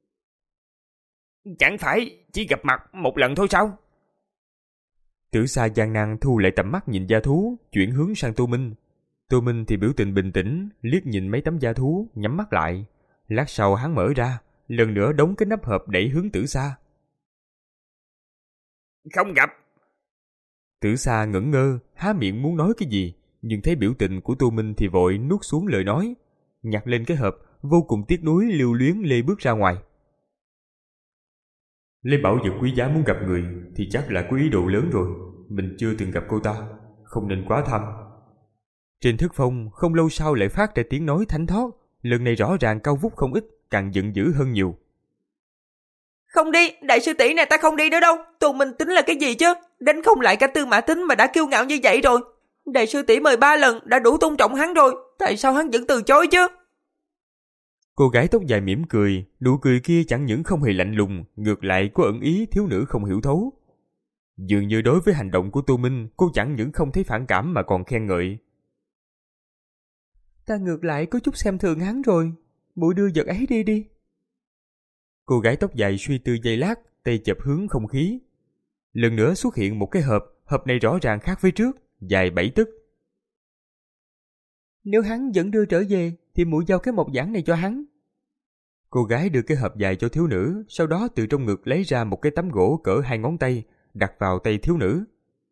S3: Chẳng phải chỉ gặp mặt một lần thôi sao?
S2: Tử Sa gian nan thu lại tầm mắt nhìn da thú, chuyển hướng sang Tô Minh. Tô Minh thì biểu tình bình tĩnh, liếc nhìn mấy tấm da thú, nhắm mắt lại. Lát sau hắn mở ra, lần nữa đóng cái nắp hộp đẩy hướng Tử Sa.
S3: Không gặp.
S2: Tử Sa ngẩn ngơ, há miệng muốn nói cái gì, nhưng thấy biểu tình của Tô Minh thì vội nuốt xuống lời nói. Nhặt lên cái hộp, vô cùng tiếc nuối lưu luyến lê bước ra ngoài. Lấy bảo vật quý giá muốn gặp người thì chắc là có ý đồ lớn rồi. Mình chưa từng gặp cô ta, không nên quá tham. Trên thức phong không lâu sau lại phát ra tiếng nói thánh thót, lần này rõ ràng cao vút không ít, càng giận dữ hơn nhiều.
S4: Không đi, đại sư tỷ này ta không đi nữa đâu. Tụi mình tính là cái gì chứ? Đánh không lại cả Tư Mã Tính mà đã kiêu ngạo như vậy rồi. Đại sư tỷ mời ba lần đã đủ tôn trọng hắn rồi, tại sao hắn vẫn từ chối chứ?
S2: Cô gái tóc dài mỉm cười, nụ cười kia chẳng những không hề lạnh lùng, ngược lại có ẩn ý thiếu nữ không hiểu thấu. Dường như đối với hành động của Tô Minh, cô chẳng những không thấy phản cảm mà còn khen ngợi.
S4: Ta ngược lại có chút xem thường hắn rồi, muội đưa vật ấy đi đi.
S2: Cô gái tóc dài suy tư giây lát, tay chập hướng không khí. Lần nữa xuất hiện một cái hộp, hộp này rõ ràng khác với trước, dài bảy tấc.
S4: Nếu hắn vẫn đưa trở về, thì muội giao cái mộc giản này cho hắn.
S2: Cô gái đưa cái hộp dài cho thiếu nữ, sau đó từ trong ngực lấy ra một cái tấm gỗ cỡ hai ngón tay, đặt vào tay thiếu nữ.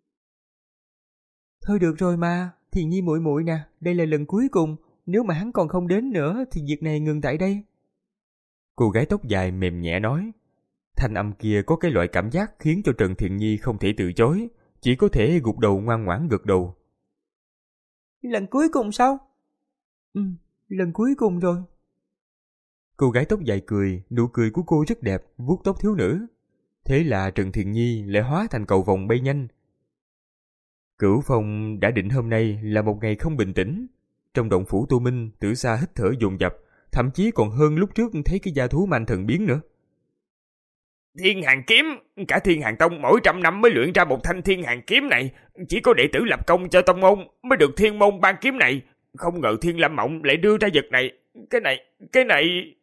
S4: Thôi được rồi mà, Thiền Nhi muội muội nè, đây là lần cuối cùng, nếu mà hắn còn không đến nữa thì việc này ngừng tại đây.
S2: Cô gái tóc dài mềm nhẹ nói. Thanh âm kia có cái loại cảm giác khiến cho Trần Thiện Nhi không thể từ chối, chỉ có thể gục đầu ngoan ngoãn gật đầu.
S4: Lần cuối cùng sao? Ừ, lần cuối cùng rồi.
S2: Cô gái tóc dài cười, nụ cười của cô rất đẹp, vuốt tóc thiếu nữ. Thế là Trần Thiện Nhi lại hóa thành cầu vồng bay nhanh. Cửu Phong đã định hôm nay là một ngày không bình tĩnh. Trong động phủ Tô Minh, Tử Sa hít thở dồn dập, thậm chí còn hơn lúc trước thấy cái gia thú Man Thần Biến nữa.
S3: Thiên Hàn Kiếm, cả Thiên Hàn Tông mỗi trăm năm mới luyện ra một thanh Thiên Hàn Kiếm này, chỉ có đệ tử lập công cho tông môn mới được thiên môn ban kiếm này, không ngờ Thiên Lâm Mộng lại đưa ra vật này, cái này, cái này.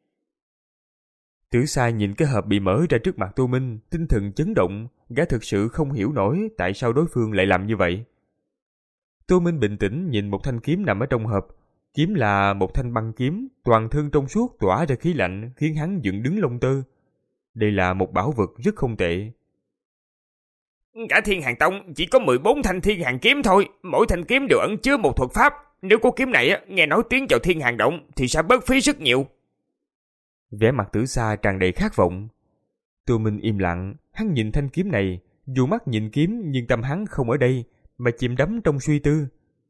S2: Tử Sa nhìn cái hộp bị mở ra trước mặt Tô Minh, tinh thần chấn động, gã thực sự không hiểu nổi tại sao đối phương lại làm như vậy. Tô Minh bình tĩnh nhìn một thanh kiếm nằm ở trong hộp, kiếm là một thanh băng kiếm, toàn thân trong suốt tỏa ra khí lạnh khiến hắn dựng đứng lông tơ. Đây là một bảo vật rất không tệ.
S3: Cả Thiên Hàn Tông chỉ có mười bốn thanh Thiên Hàn kiếm thôi, mỗi thanh kiếm đều ẩn chứa một thuật pháp. Nếu có kiếm này nghe nói tiến vào Thiên Hàn Động thì sẽ bớt phí rất nhiều.
S2: Vẻ mặt Tử Sa tràn đầy khát vọng. Tô Minh im lặng, hắn nhìn thanh kiếm này, dù mắt nhìn kiếm nhưng tâm hắn không ở đây, mà chìm đắm trong suy tư.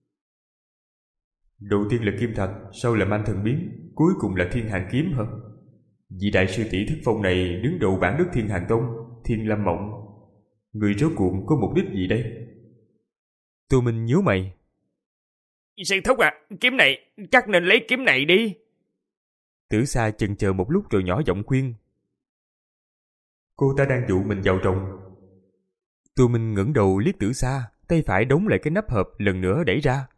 S2: Đầu tiên là kim thạch, sau là manh thần biến, cuối cùng là Thiên Hàn kiếm hả? Vị đại sư tỷ Thức Phong này đứng đầu bản đất Thiên Hàn Tông, Thiên Lâm Mộng. Người rốt cuộc có mục đích gì đây? Tô Minh nhíu mày.
S3: Sư thúc à, kiếm này, chắc nên lấy kiếm này đi.
S2: Tử Sa chần chờ một lúc rồi nhỏ giọng khuyên. Cô ta đang dụ mình vào rồng. Tô Minh ngẩng đầu liếc Tử Sa, tay phải đóng lại cái nắp hộp lần nữa đẩy ra.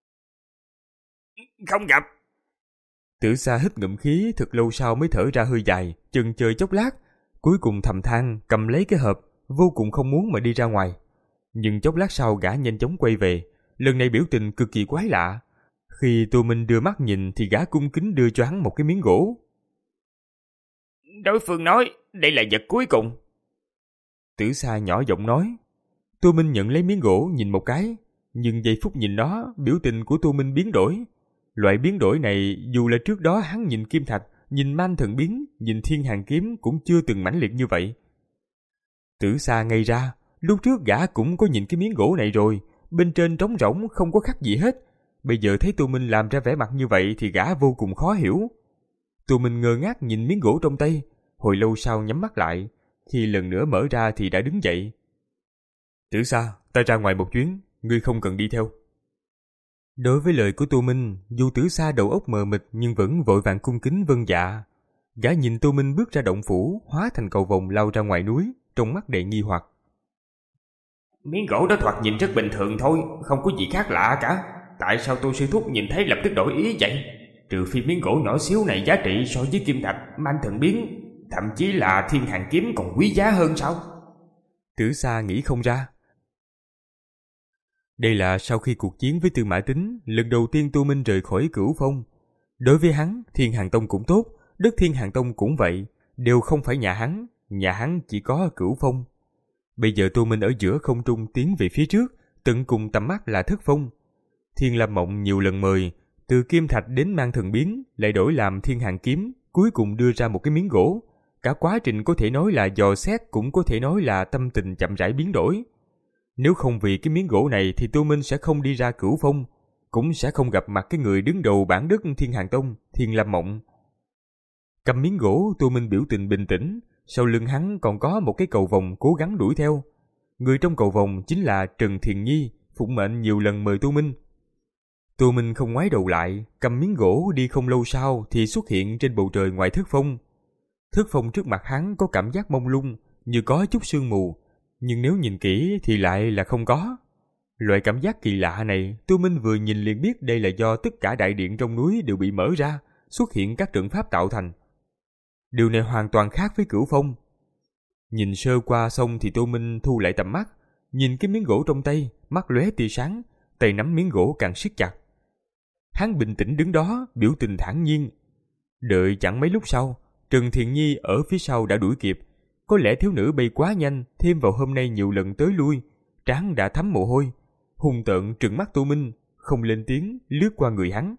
S3: Không gặp.
S2: Tử Sa hít ngụm khí, thật lâu sau mới thở ra hơi dài, chần chờ chốc lát, cuối cùng thầm than cầm lấy cái hộp, vô cùng không muốn mà đi ra ngoài. Nhưng chốc lát sau gã nhanh chóng quay về, lần này biểu tình cực kỳ quái lạ. Khi Tô Minh đưa mắt nhìn thì gã cung kính đưa cho hắn một cái miếng gỗ.
S3: Đối phương nói đây là vật cuối cùng.
S2: Tử Sa nhỏ giọng nói. Tô Minh nhận lấy miếng gỗ nhìn một cái, nhưng giây phút nhìn nó, biểu tình của Tô Minh biến đổi. Loại biến đổi này dù là trước đó hắn nhìn kim thạch, nhìn man thần biến, nhìn Thiên Hàn kiếm cũng chưa từng mãnh liệt như vậy. Tử Sa ngây ra, lúc trước gã cũng có nhìn cái miếng gỗ này rồi, bên trên trống rỗng không có khắc gì hết. Bây giờ thấy Tô Minh làm ra vẻ mặt như vậy thì gã vô cùng khó hiểu. Tô Minh ngơ ngác nhìn miếng gỗ trong tay, hồi lâu sau nhắm mắt lại, khi lần nữa mở ra thì đã đứng dậy. Tử Sa, ta ra ngoài một chuyến, ngươi không cần đi theo. Đối với lời của Tô Minh, dù Tử Sa đầu óc mờ mịt nhưng vẫn vội vàng cung kính vâng dạ. Gã nhìn Tô Minh bước ra động phủ, hóa thành cầu vồng lao ra ngoài núi, trong mắt đầy nghi hoặc.
S3: Miếng gỗ đó thoạt nhìn rất bình thường thôi, không có gì khác lạ cả. Tại sao tôi sư thúc nhìn thấy lập tức đổi ý vậy? Trừ phi miếng gỗ nhỏ xíu này giá trị so với kim thạch, man thần biến, thậm chí là Thiên Hàn kiếm còn quý giá hơn sao?
S2: Tử Sa nghĩ không ra. Đây là sau khi cuộc chiến với Tư Mã Tính, lần đầu tiên Tô Minh rời khỏi Cửu Phong. Đối với hắn, Thiên Hàn Tông cũng tốt, đất Thiên Hàn Tông cũng vậy, đều không phải nhà hắn, nhà hắn chỉ có Cửu Phong. Bây giờ Tô Minh ở giữa không trung tiến về phía trước, tận cùng tầm mắt là Thất Phong. Thiên Lâm Mộng nhiều lần mời, từ kim thạch đến man thần biến, lại đổi làm Thiên Hàn kiếm, cuối cùng đưa ra một cái miếng gỗ. Cả quá trình có thể nói là dò xét, cũng có thể nói là tâm tình chậm rãi biến đổi. Nếu không vì cái miếng gỗ này thì Tô Minh sẽ không đi ra Cửu Phong, cũng sẽ không gặp mặt cái người đứng đầu bản đất Thiên Hàn Tông, Thiên Lâm Mộng. Cầm miếng gỗ, Tô Minh biểu tình bình tĩnh, sau lưng hắn còn có một cái cầu vồng cố gắng đuổi theo. Người trong cầu vồng chính là Trần Thiền Nhi, phụng mệnh nhiều lần mời Tô Minh. Tô Minh không ngoái đầu lại, cầm miếng gỗ đi không lâu sau thì xuất hiện trên bầu trời ngoài Thất Phong. Thất Phong trước mặt hắn có cảm giác mông lung, như có chút sương mù, nhưng nếu nhìn kỹ thì lại là không có. Loại cảm giác kỳ lạ này, Tô Minh vừa nhìn liền biết đây là do tất cả đại điện trong núi đều bị mở ra, xuất hiện các trận pháp tạo thành. Điều này hoàn toàn khác với Cửu Phong. Nhìn sơ qua xong thì Tô Minh thu lại tầm mắt, nhìn cái miếng gỗ trong tay, mắt lóe tia sáng, tay nắm miếng gỗ càng siết chặt. Hắn bình tĩnh đứng đó, biểu tình thản nhiên. Đợi chẳng mấy lúc sau, Trần Thiện Nhi ở phía sau đã đuổi kịp. Có lẽ thiếu nữ bay quá nhanh, thêm vào hôm nay nhiều lần tới lui, trán đã thấm mồ hôi. Hung tợn trừng mắt Tô Minh, không lên tiếng, lướt qua người hắn.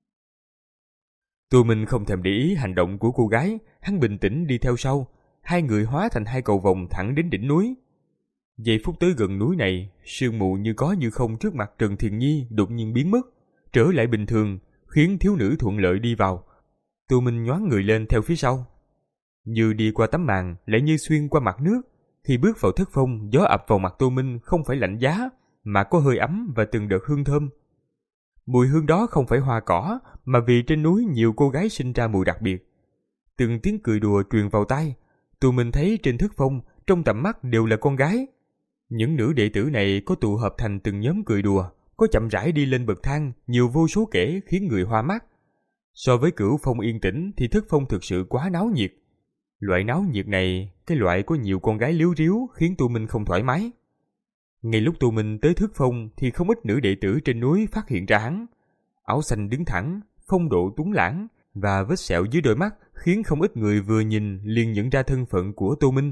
S2: Tô Minh không thèm để ý hành động của cô gái, hắn bình tĩnh đi theo sau. Hai người hóa thành hai cầu vồng thẳng đến đỉnh núi. Giây phút tới gần núi này, sương mù như có như không trước mặt Trần Thiền Nhi đột nhiên biến mất, trở lại bình thường, khiến thiếu nữ thuận lợi đi vào. Tô Minh nhoáng người lên theo phía sau. Như đi qua tấm màn, lại như xuyên qua mặt nước. Khi bước vào Thất Phong, gió ập vào mặt Tô Minh không phải lạnh giá, mà có hơi ấm và từng đợt hương thơm. Mùi hương đó không phải hoa cỏ, mà vì trên núi nhiều cô gái sinh ra mùi đặc biệt. Từng tiếng cười đùa truyền vào tai, Tô Minh thấy trên Thất Phong, trong tầm mắt đều là con gái. Những nữ đệ tử này có tụ hợp thành từng nhóm cười đùa, có chậm rãi đi lên bậc thang, nhiều vô số kể khiến người hoa mắt. So với Cửu Phong yên tĩnh thì Thất Phong thực sự quá náo nhiệt. Loại náo nhiệt này, cái loại có nhiều con gái líu ríu khiến Tô Minh không thoải mái. Ngay lúc Tô Minh tới Thất Phong thì không ít nữ đệ tử trên núi phát hiện ra hắn. Áo xanh đứng thẳng, phong độ tuấn lãng, và vết sẹo dưới đôi mắt khiến không ít người vừa nhìn liền nhận ra thân phận của Tô Minh.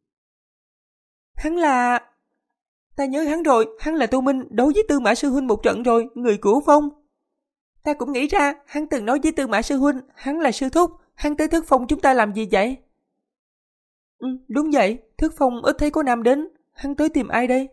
S4: Hắn là... Ta nhớ hắn rồi, hắn là Tô Minh đấu với Tư Mã Sư Huynh một trận rồi, người của Phong. Ta cũng nghĩ ra, hắn từng nói với Tư Mã Sư Huynh, hắn là sư thúc, hắn tới Thức Phong chúng ta làm gì vậy? Ừ, đúng vậy, Thức Phong ít thấy có nam đến, hắn tới tìm ai đây?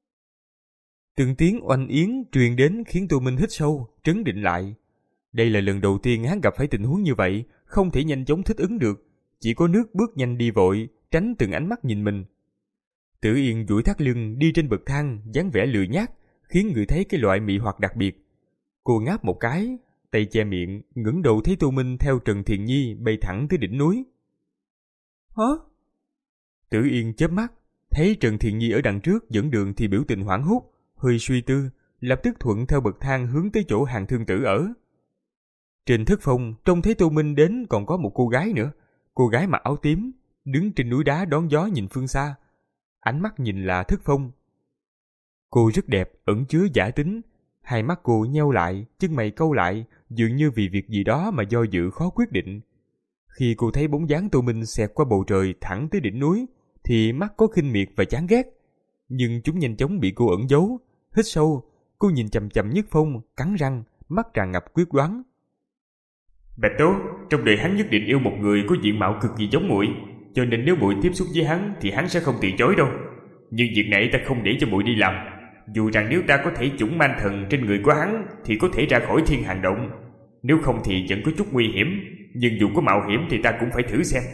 S2: Từng tiếng oanh yến truyền đến khiến Tô Minh hít sâu, trấn định lại. Đây là lần đầu tiên hắn gặp phải tình huống như vậy, không thể nhanh chóng thích ứng được, chỉ có nước bước nhanh đi vội, tránh từng ánh mắt nhìn mình. Tử Yên duỗi thắt lưng đi trên bậc thang, dáng vẻ lười nhác, khiến người thấy cái loại mị hoặc đặc biệt. Cô ngáp một cái, tay che miệng, ngẩng đầu thấy Tô Minh theo Trần Thiền Nhi bay thẳng tới đỉnh núi.
S4: Hả?
S2: Tử Yên chớp mắt, thấy Trần Thiền Nhi ở đằng trước dẫn đường thì biểu tình hoảng hốt, hơi suy tư, lập tức thuận theo bậc thang hướng tới chỗ Hàng Thương Tử ở. Trên Thức Phong trông thấy Tô Minh đến còn có một cô gái nữa, cô gái mặc áo tím, đứng trên núi đá đón gió nhìn phương xa. Ánh mắt nhìn là Thức Phong. Cô rất đẹp, ẩn chứa giả tính, hai mắt cô nheo lại, chân mày cau lại, dường như vì việc gì đó mà do dự khó quyết định. Khi cô thấy bóng dáng Tô Minh xẹt qua bầu trời thẳng tới đỉnh núi, thì mắt có khinh miệt và chán ghét. Nhưng chúng nhanh chóng bị cô ẩn giấu. Hít sâu, cô nhìn chằm chằm Nhất Phong, cắn răng, mắt tràn ngập quyết đoán.
S1: Bạch Tố, trong đời hắn nhất định yêu một người có diện mạo cực kỳ giống muội, cho nên nếu muội tiếp xúc với hắn thì hắn sẽ không từ chối đâu. Nhưng việc này ta không để cho muội đi làm. Dù rằng nếu ta có thể chủng man thần trên người của hắn thì có thể ra khỏi Thiên Hàng Động, nếu không thì vẫn có chút nguy hiểm, nhưng dù có mạo hiểm thì ta cũng phải thử xem.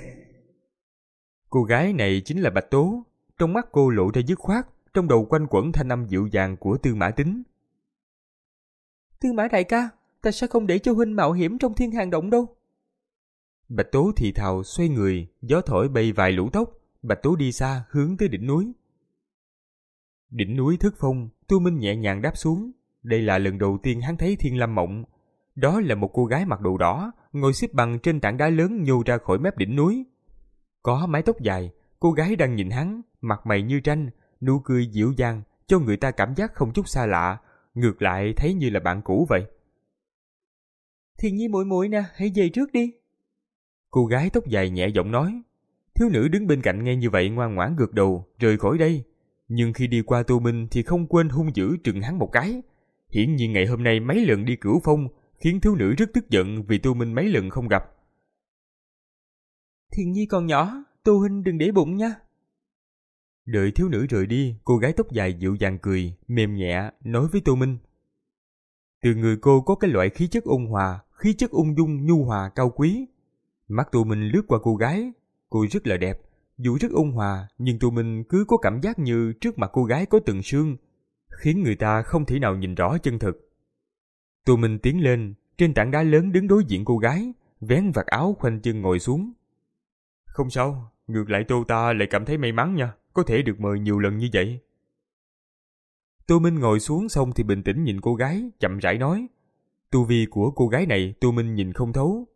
S2: Cô gái này chính là Bạch Tố. Trong mắt cô lộ ra dứt khoát, trong đầu quanh quẩn thanh âm dịu dàng của Tư Mã Tính.
S4: Tư Mã đại ca, ta sẽ không để cho huynh mạo hiểm trong Thiên Hàng Động đâu.
S2: Bạch Tố thì thào xoay người, gió thổi bay vài lũ tóc. Bạch Tố đi xa hướng tới đỉnh núi. Đỉnh núi Thức Phong, Tô Minh nhẹ nhàng đáp xuống. Đây là lần đầu tiên hắn thấy Thiên Lam Mộng. Đó là một cô gái mặc đồ đỏ, ngồi xếp bằng trên tảng đá lớn nhô ra khỏi mép đỉnh núi. Có mái tóc dài, cô gái đang nhìn hắn, mặt mày như tranh, nụ cười dịu dàng, cho người ta cảm giác không chút xa lạ, ngược lại thấy như là bạn cũ vậy.
S4: Thiền Nhi muội muội nè, hãy về trước đi.
S2: Cô gái tóc dài nhẹ giọng nói. Thiếu nữ đứng bên cạnh nghe như vậy ngoan ngoãn gật đầu, rời khỏi đây. Nhưng khi đi qua Tô Minh thì không quên hung dữ trừng hắn một cái. Hiển nhiên ngày hôm nay mấy lần đi Cửu Phong khiến thiếu nữ rất tức giận vì Tô Minh mấy lần không gặp.
S4: Thiền Nhi còn nhỏ, Tô huynh đừng để bụng nha.
S2: Đợi thiếu nữ rời đi, cô gái tóc dài dịu dàng cười, mềm nhẹ, nói với Tô Minh. Từ người cô có cái loại khí chất ôn hòa, khí chất ung dung, nhu hòa, cao quý. Mắt Tô Minh lướt qua cô gái, cô rất là đẹp, dù rất ôn hòa, nhưng Tô Minh cứ có cảm giác như trước mặt cô gái có từng sương, khiến người ta không thể nào nhìn rõ chân thực. Tô Minh tiến lên, trên tảng đá lớn đứng đối diện cô gái, vén vạt áo khoanh chân ngồi xuống. Không sao, ngược lại Tô ta lại cảm thấy may mắn nha, có thể được mời nhiều lần như vậy. Tô Minh ngồi xuống xong thì bình tĩnh nhìn cô gái, chậm rãi nói. Tu vi của cô gái này Tô Minh nhìn không thấu.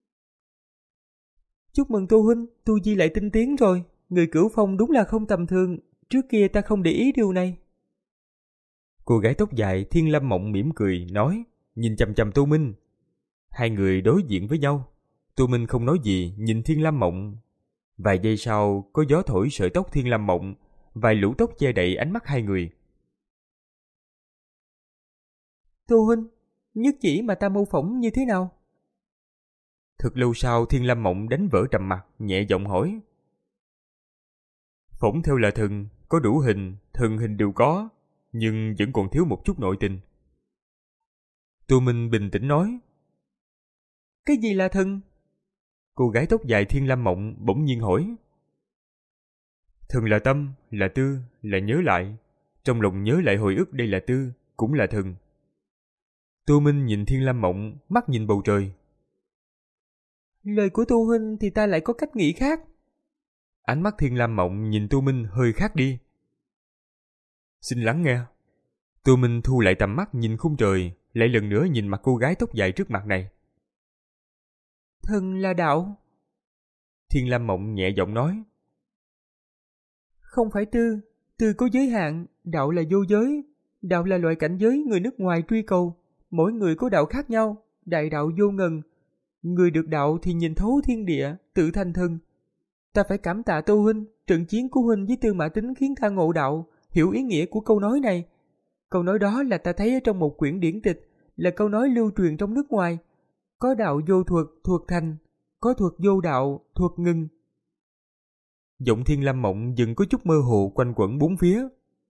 S4: Chúc mừng Tô huynh, tu vi lại tinh tiến rồi, người Cửu Phong đúng là không tầm thường, trước kia ta không để ý điều này.
S2: Cô gái tóc dài Thiên Lâm Mộng mỉm cười, nói, nhìn chằm chằm Tô Minh. Hai người đối diện với nhau. Tô Minh không nói gì, nhìn Thiên Lâm Mộng. Vài giây sau, có gió thổi sợi tóc Thiên Lâm Mộng, vài lũ tóc che đậy ánh mắt hai người.
S4: Tô huynh, nhất chỉ mà ta mô phỏng như thế nào?
S2: Thật lâu sau Thiên Lâm Mộng đánh vỡ trầm mặc, nhẹ giọng hỏi. Phỏng theo là thần, có đủ hình, thần hình đều có, nhưng vẫn còn thiếu một chút nội tình. Tô Minh bình tĩnh nói.
S4: Cái gì là thần?
S2: Cô gái tóc dài Thiên Lâm Mộng bỗng nhiên hỏi. Thần là tâm, là tư, là nhớ lại. Trong lòng nhớ lại hồi ức đây là tư, cũng là thần. Tô Minh nhìn Thiên Lâm Mộng, mắt nhìn bầu trời.
S4: Lời của Tô huynh thì ta lại có cách nghĩ khác.
S2: Ánh mắt Thiên Lâm Mộng nhìn Tô Minh hơi khác đi. Xin lắng nghe. Tô Minh thu lại tầm mắt nhìn khung trời, lại lần nữa nhìn mặt cô gái tóc dài trước mặt này.
S4: Thần là đạo.
S2: Thiên Lâm Mộng nhẹ giọng nói.
S4: Không phải tư, tư có giới hạn, đạo là vô giới. Đạo là loại cảnh giới người nước ngoài truy cầu, mỗi người có đạo khác nhau, đại đạo vô ngần. Người được đạo thì nhìn thấu thiên địa, tự thành thần. Ta phải cảm tạ Tô huynh, trận chiến của huynh với Tư Mã Tính khiến ta ngộ đạo, hiểu ý nghĩa của câu nói này. Câu nói đó là ta thấy ở trong một quyển điển tịch, là câu nói lưu truyền trong nước ngoài. Có đạo vô thuật, thuật thành, có thuật vô đạo, thuật ngừng.
S2: Giọng Thiên Lam Mộng dừng có chút mơ hồ quanh quẩn bốn phía.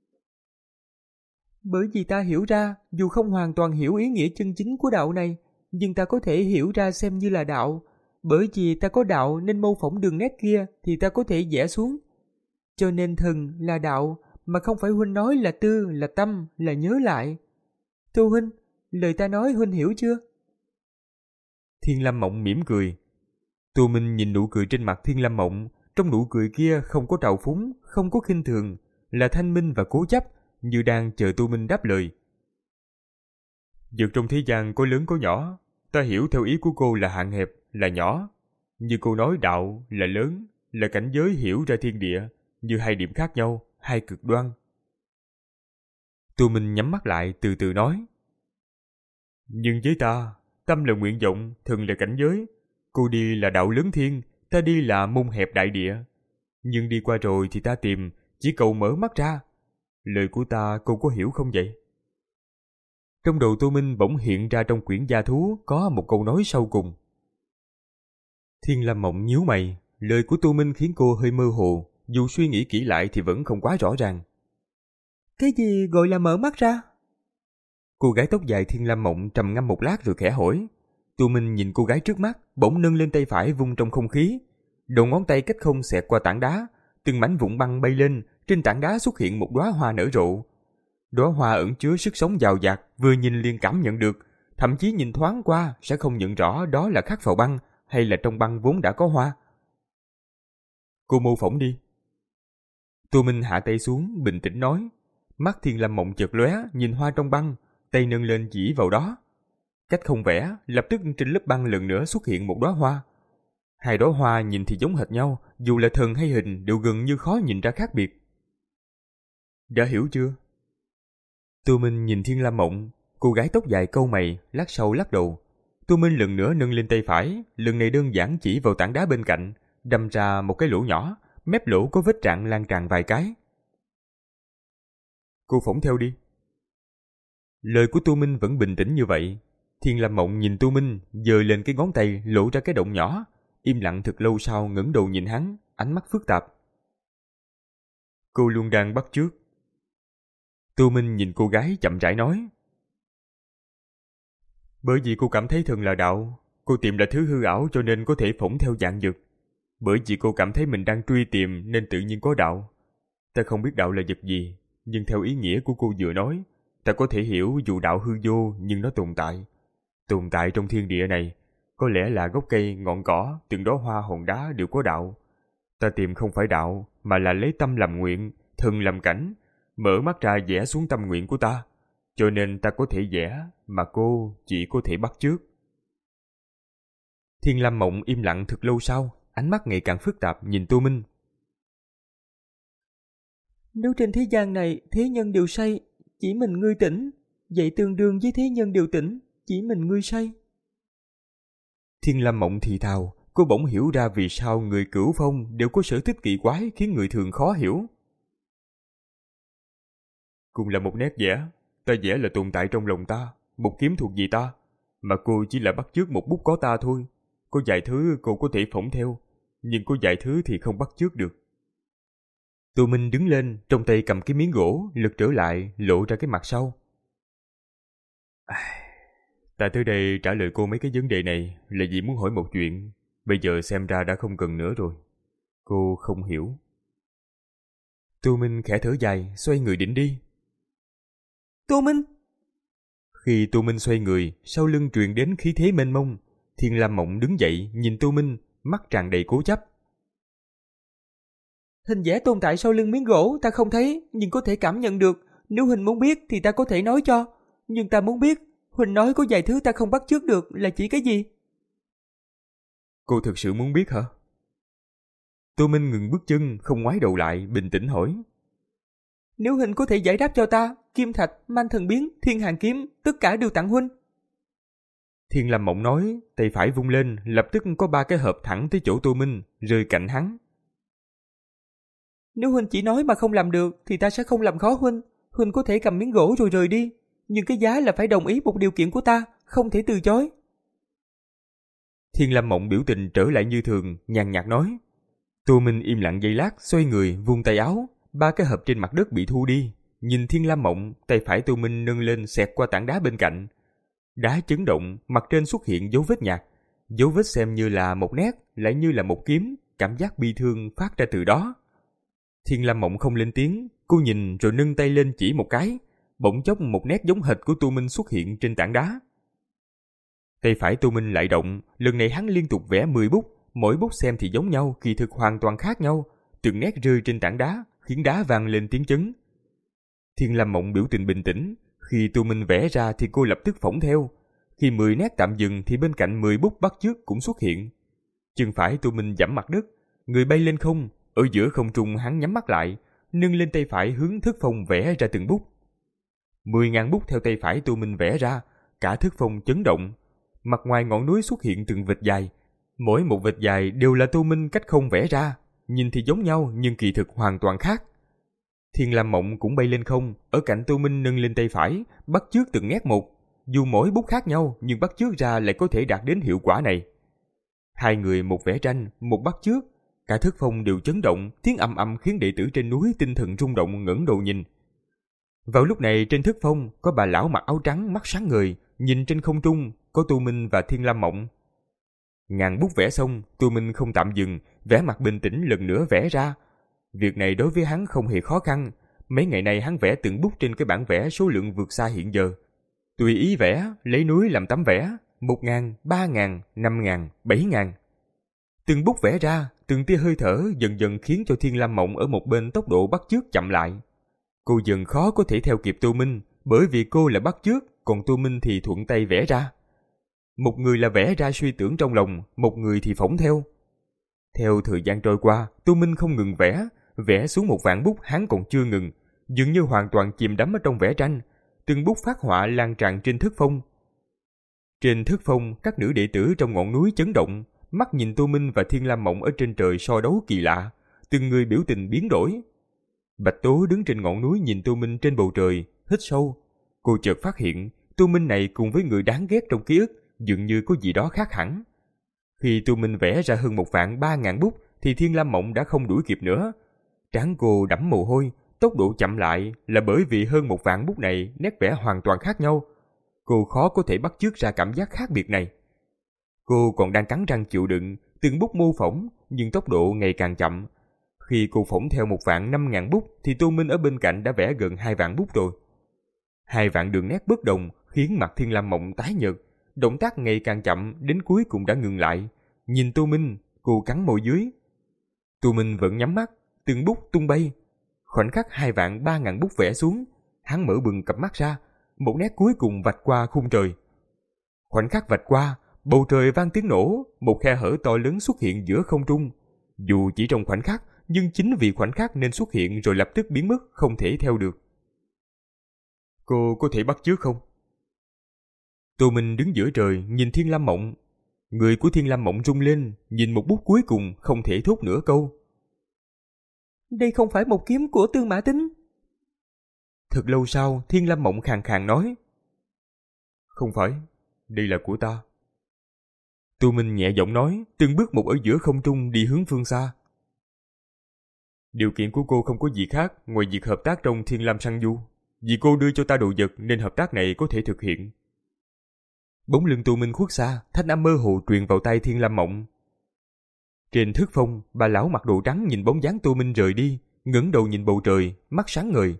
S4: Bởi vì ta hiểu ra, dù không hoàn toàn hiểu ý nghĩa chân chính của đạo này, nhưng ta có thể hiểu ra xem như là đạo. Bởi vì ta có đạo nên mô phỏng đường nét kia thì ta có thể vẽ xuống. Cho nên thần là đạo, mà không phải huynh nói là tư, là tâm, là nhớ lại. Tô huynh, lời ta nói huynh hiểu chưa?
S2: Thiên Lam Mộng mỉm cười. Tô Minh nhìn nụ cười trên mặt Thiên Lam Mộng, trong nụ cười kia không có trào phúng, không có khinh thường, là thanh minh và cố chấp, như đang chờ Tô Minh đáp lời. Việc trong thế gian có lớn có nhỏ, ta hiểu theo ý của cô là hạn hẹp, là nhỏ. Như cô nói đạo là lớn, là cảnh giới hiểu ra thiên địa, như hai điểm khác nhau, hai cực đoan. Tô Minh nhắm mắt lại từ từ nói. Nhưng với ta, tâm là nguyện vọng, thần là cảnh giới. Cô đi là đạo lớn thiên, ta đi là môn hẹp đại địa. Nhưng đi qua rồi thì ta tìm, chỉ cầu mở mắt ra. Lời của ta cô có hiểu không vậy? Trong đầu Tô Minh bỗng hiện ra trong quyển gia thú có một câu nói sau cùng. Thiên Lam Mộng nhíu mày, lời của Tô Minh khiến cô hơi mơ hồ, dù suy nghĩ kỹ lại thì vẫn không quá rõ ràng.
S4: Cái gì gọi là mở mắt ra?
S2: Cô gái tóc dài Thiên Lam Mộng trầm ngâm một lát rồi khẽ hỏi. Tô Minh nhìn cô gái trước mắt, bỗng nâng lên tay phải vung trong không khí. Đầu ngón tay cách không xẹt qua tảng đá, từng mảnh vụn băng bay lên, trên tảng đá xuất hiện một đóa hoa nở rộ. Đóa hoa ẩn chứa sức sống dào dạt, vừa nhìn liền cảm nhận được, thậm chí nhìn thoáng qua sẽ không nhận rõ đó là khắc vào băng hay là trong băng vốn đã có hoa. Cô mô phỏng đi. Tô Minh hạ tay xuống, bình tĩnh nói. Mắt Thiên Lam Mộng chợt lóe, nhìn hoa trong băng, tay nâng lên chỉ vào đó. Cách không vẽ, lập tức trên lớp băng lần nữa xuất hiện một đóa hoa. Hai đóa hoa nhìn thì giống hệt nhau, dù là thần hay hình đều gần như khó nhìn ra khác biệt. Đã hiểu chưa? Tô Minh nhìn Thiên Lam Mộng, cô gái tóc dài cau mày, lát sau lắc đầu. Tô Minh lần nữa nâng lên tay phải, lần này đơn giản chỉ vào tảng đá bên cạnh, đâm ra một cái lỗ nhỏ, mép lỗ có vết rạn lan tràn vài cái. Cô phỏng theo đi. Lời của Tô Minh vẫn bình tĩnh như vậy. Thiên Lam Mộng nhìn Tô Minh, giơ lên cái ngón tay lộ ra cái động nhỏ, im lặng thật lâu sau ngẩng đầu nhìn hắn, ánh mắt phức tạp. Cô luôn đang bắt chước. Tô Minh nhìn cô gái chậm rãi nói. Bởi vì cô cảm thấy thần là đạo, cô tìm là thứ hư ảo cho nên có thể phỏng theo dạng dực. Bởi vì cô cảm thấy mình đang truy tìm nên tự nhiên có đạo. Ta không biết đạo là vật gì, nhưng theo ý nghĩa của cô vừa nói, ta có thể hiểu dù đạo hư vô nhưng nó tồn tại. Tồn tại trong thiên địa này, có lẽ là gốc cây, ngọn cỏ, từng đóa hoa hòn đá đều có đạo. Ta tìm không phải đạo, mà là lấy tâm làm nguyện, thần làm cảnh, mở mắt ra vẽ xuống tâm nguyện của ta. Cho nên ta có thể vẽ, mà cô chỉ có thể bắt chước. Thiên Lam Mộng im lặng thật lâu sau, ánh mắt ngày càng phức tạp nhìn Tô Minh.
S4: Nếu trên thế gian này thế nhân đều say, chỉ mình ngươi tỉnh, vậy tương đương với thế nhân đều tỉnh, chỉ mình ngươi say.
S2: Thiên Lam Mộng thì thào, cô bỗng hiểu ra vì sao người Cửu Phong đều có sở thích kỳ quái khiến người thường khó hiểu. Cùng là một nét vẽ, ta vẽ là tồn tại trong lòng ta, một kiếm thuộc về ta, mà cô chỉ là bắt chước một bút có ta thôi. Có vài thứ cô có thể phỏng theo, nhưng có vài thứ thì không bắt chước được. Tô Minh đứng lên, trong tay cầm cái miếng gỗ, lật trở lại, lộ ra cái mặt sau. À, ta tới đây trả lời cô mấy cái vấn đề này là vì muốn hỏi một chuyện, bây giờ xem ra đã không cần nữa rồi. Cô không hiểu. Tô Minh khẽ thở dài, xoay người định đi.
S4: Tô Minh!
S2: Khi Tô Minh xoay người, sau lưng truyền đến khí thế mênh mông. Thiên Lam Mộng đứng dậy, nhìn Tô Minh, mắt tràn đầy cố chấp.
S4: Hình vẽ tồn tại sau lưng miếng gỗ ta không thấy, nhưng có thể cảm nhận được. Nếu Huỳnh muốn biết thì ta có thể nói cho. Nhưng ta muốn biết, Huỳnh nói có vài thứ ta không bắt chước được là chỉ cái gì?
S2: Cô thực sự muốn biết hả? Tô Minh ngừng bước chân, không ngoái đầu lại, bình tĩnh hỏi.
S4: Nếu Huỳnh có thể giải đáp cho ta, kim thạch, manh thần biến, thiên hàng kiếm, tất cả đều tặng Huynh.
S2: Thiên Lam Mộng nói, tay phải vung lên, lập tức có ba cái hộp thẳng tới chỗ Tô Minh, rơi cạnh hắn.
S4: Nếu huynh chỉ nói mà không làm được thì ta sẽ không làm khó huynh. Huynh có thể cầm miếng gỗ rồi rời đi, nhưng cái giá là phải đồng ý một điều kiện của ta, không thể từ chối.
S2: Thiên Lam Mộng biểu tình trở lại như thường, nhàn nhạt nói. Tô Minh im lặng giây lát, xoay người, vung tay áo, ba cái hộp trên mặt đất bị thu đi. Nhìn Thiên Lam Mộng, tay phải Tô Minh nâng lên xẹt qua tảng đá bên cạnh. Đá chấn động, mặt trên xuất hiện dấu vết nhạt. Dấu vết xem như là một nét, lại như là một kiếm, cảm giác bi thương phát ra từ đó. Thiên Lam Mộng không lên tiếng, cô nhìn rồi nâng tay lên chỉ một cái, bỗng chốc một nét giống hệt của Tô Minh xuất hiện trên tảng đá. Tay phải Tô Minh lại động, lần này hắn liên tục vẽ mười bút, mỗi bút xem thì giống nhau, kỳ thực hoàn toàn khác nhau, từng nét rơi trên tảng đá, khiến đá vang lên tiếng chấn. Thiên Lam Mộng biểu tình bình tĩnh, khi Tô Minh vẽ ra thì cô lập tức phỏng theo, khi mười nét tạm dừng thì bên cạnh mười bút bắt chước cũng xuất hiện. Chân phải Tô Minh giẫm mặt đất, người bay lên không, ở giữa không trung hắn nhắm mắt lại, nâng lên tay phải hướng Thức Phong vẽ ra từng bút. Mười ngàn bút theo tay phải Tô Minh vẽ ra, cả Thức Phong chấn động. Mặt ngoài ngọn núi xuất hiện từng vệt dài, mỗi một vệt dài đều là Tô Minh cách không vẽ ra, nhìn thì giống nhau nhưng kỳ thực hoàn toàn khác. Thiên Lam Mộng cũng bay lên không, ở cạnh Tô Minh nâng lên tay phải, bắt chước từng nét một, dù mỗi bút khác nhau nhưng bắt chước ra lại có thể đạt đến hiệu quả này. Hai người một vẽ tranh, một bắt chước, cả Thức Phong đều chấn động, tiếng ầm ầm khiến đệ tử trên núi tinh thần rung động ngẩng đầu nhìn. Vào lúc này trên Thức Phong có bà lão mặc áo trắng mắt sáng ngời, nhìn trên không trung có Tô Minh và Thiên Lam Mộng. Ngàn bút vẽ xong, Tô Minh không tạm dừng, vẻ mặt bình tĩnh lần nữa vẽ ra. Việc này đối với hắn không hề khó khăn, mấy ngày nay hắn vẽ từng bút trên cái bản vẽ số lượng vượt xa hiện giờ. Tùy ý vẽ, lấy núi làm tấm vẽ, một ngàn, ba ngàn, năm ngàn, bảy ngàn. Từng bút vẽ ra, từng tia hơi thở dần dần khiến cho Thiên Lam Mộng ở một bên tốc độ bắt chước chậm lại. Cô dần khó có thể theo kịp Tô Minh, bởi vì cô là bắt chước, còn Tô Minh thì thuận tay vẽ ra. Một người là vẽ ra suy tưởng trong lòng, một người thì phỏng theo. Theo thời gian trôi qua, Tô Minh không ngừng vẽ, vẽ xuống một vạn bút hắn còn chưa ngừng, dường như hoàn toàn chìm đắm ở trong vẽ tranh. Từng bút phát họa lan tràn trên Thức Phong. Trên Thức Phong, các nữ đệ tử trong ngọn núi chấn động, mắt nhìn Tô Minh và Thiên Lam Mộng ở trên trời so đấu kỳ lạ, từng người biểu tình biến đổi. Bạch Tố đứng trên ngọn núi nhìn Tô Minh trên bầu trời, hít sâu. Cô chợt phát hiện, Tô Minh này cùng với người đáng ghét trong ký ức, dường như có gì đó khác hẳn. Khi Tô Minh vẽ ra hơn một vạn ba ngàn bút, thì Thiên Lam Mộng đã không đuổi kịp nữa. Trán cô đẫm mồ hôi, tốc độ chậm lại là bởi vì hơn một vạn bút này nét vẽ hoàn toàn khác nhau. Cô khó có thể bắt chước ra cảm giác khác biệt này. Cô còn đang cắn răng chịu đựng, từng bút mô phỏng, nhưng tốc độ ngày càng chậm. Khi cô phỏng theo một vạn năm ngàn bút, thì Tô Minh ở bên cạnh đã vẽ gần hai vạn bút rồi. Hai vạn đường nét bất đồng khiến mặt Thiên Lam Mộng tái nhợt, động tác ngày càng chậm đến cuối cùng đã ngừng lại. Nhìn Tô Minh, cô cắn môi dưới. Tô Minh vẫn nhắm mắt, từng bút tung bay. Khoảnh khắc hai vạn ba ngàn bút vẽ xuống, hắn mở bừng cặp mắt ra, một nét cuối cùng vạch qua khung trời. Khoảnh khắc vạch qua, bầu trời vang tiếng nổ, một khe hở to lớn xuất hiện giữa không trung. Dù chỉ trong khoảnh khắc, nhưng chính vì khoảnh khắc nên xuất hiện rồi lập tức biến mất, không thể theo được. Cô có thể bắt chước không? Tô Minh đứng giữa trời, nhìn Thiên Lam Mộng. Người của Thiên Lam Mộng rung lên, nhìn một bút cuối cùng, không thể thốt nửa câu.
S4: Đây không phải một kiếm của Tư Mã Tính.
S2: Thật lâu sau, Thiên Lam Mộng khàn khàn nói. Không phải, đây là của ta. Tô Minh nhẹ giọng nói, từng bước một ở giữa không trung đi hướng phương xa. Điều kiện của cô không có gì khác ngoài việc hợp tác trong Thiên Lam Săn Du. Vì cô đưa cho ta đồ vật nên hợp tác này có thể thực hiện. Bóng lưng Tô Minh khuất xa, thanh âm mơ hồ truyền vào tai Thiên Lam Mộng. Trên Thức Phong, bà lão mặc đồ trắng nhìn bóng dáng Tô Minh rời đi, ngẩng đầu nhìn bầu trời, mắt sáng ngời.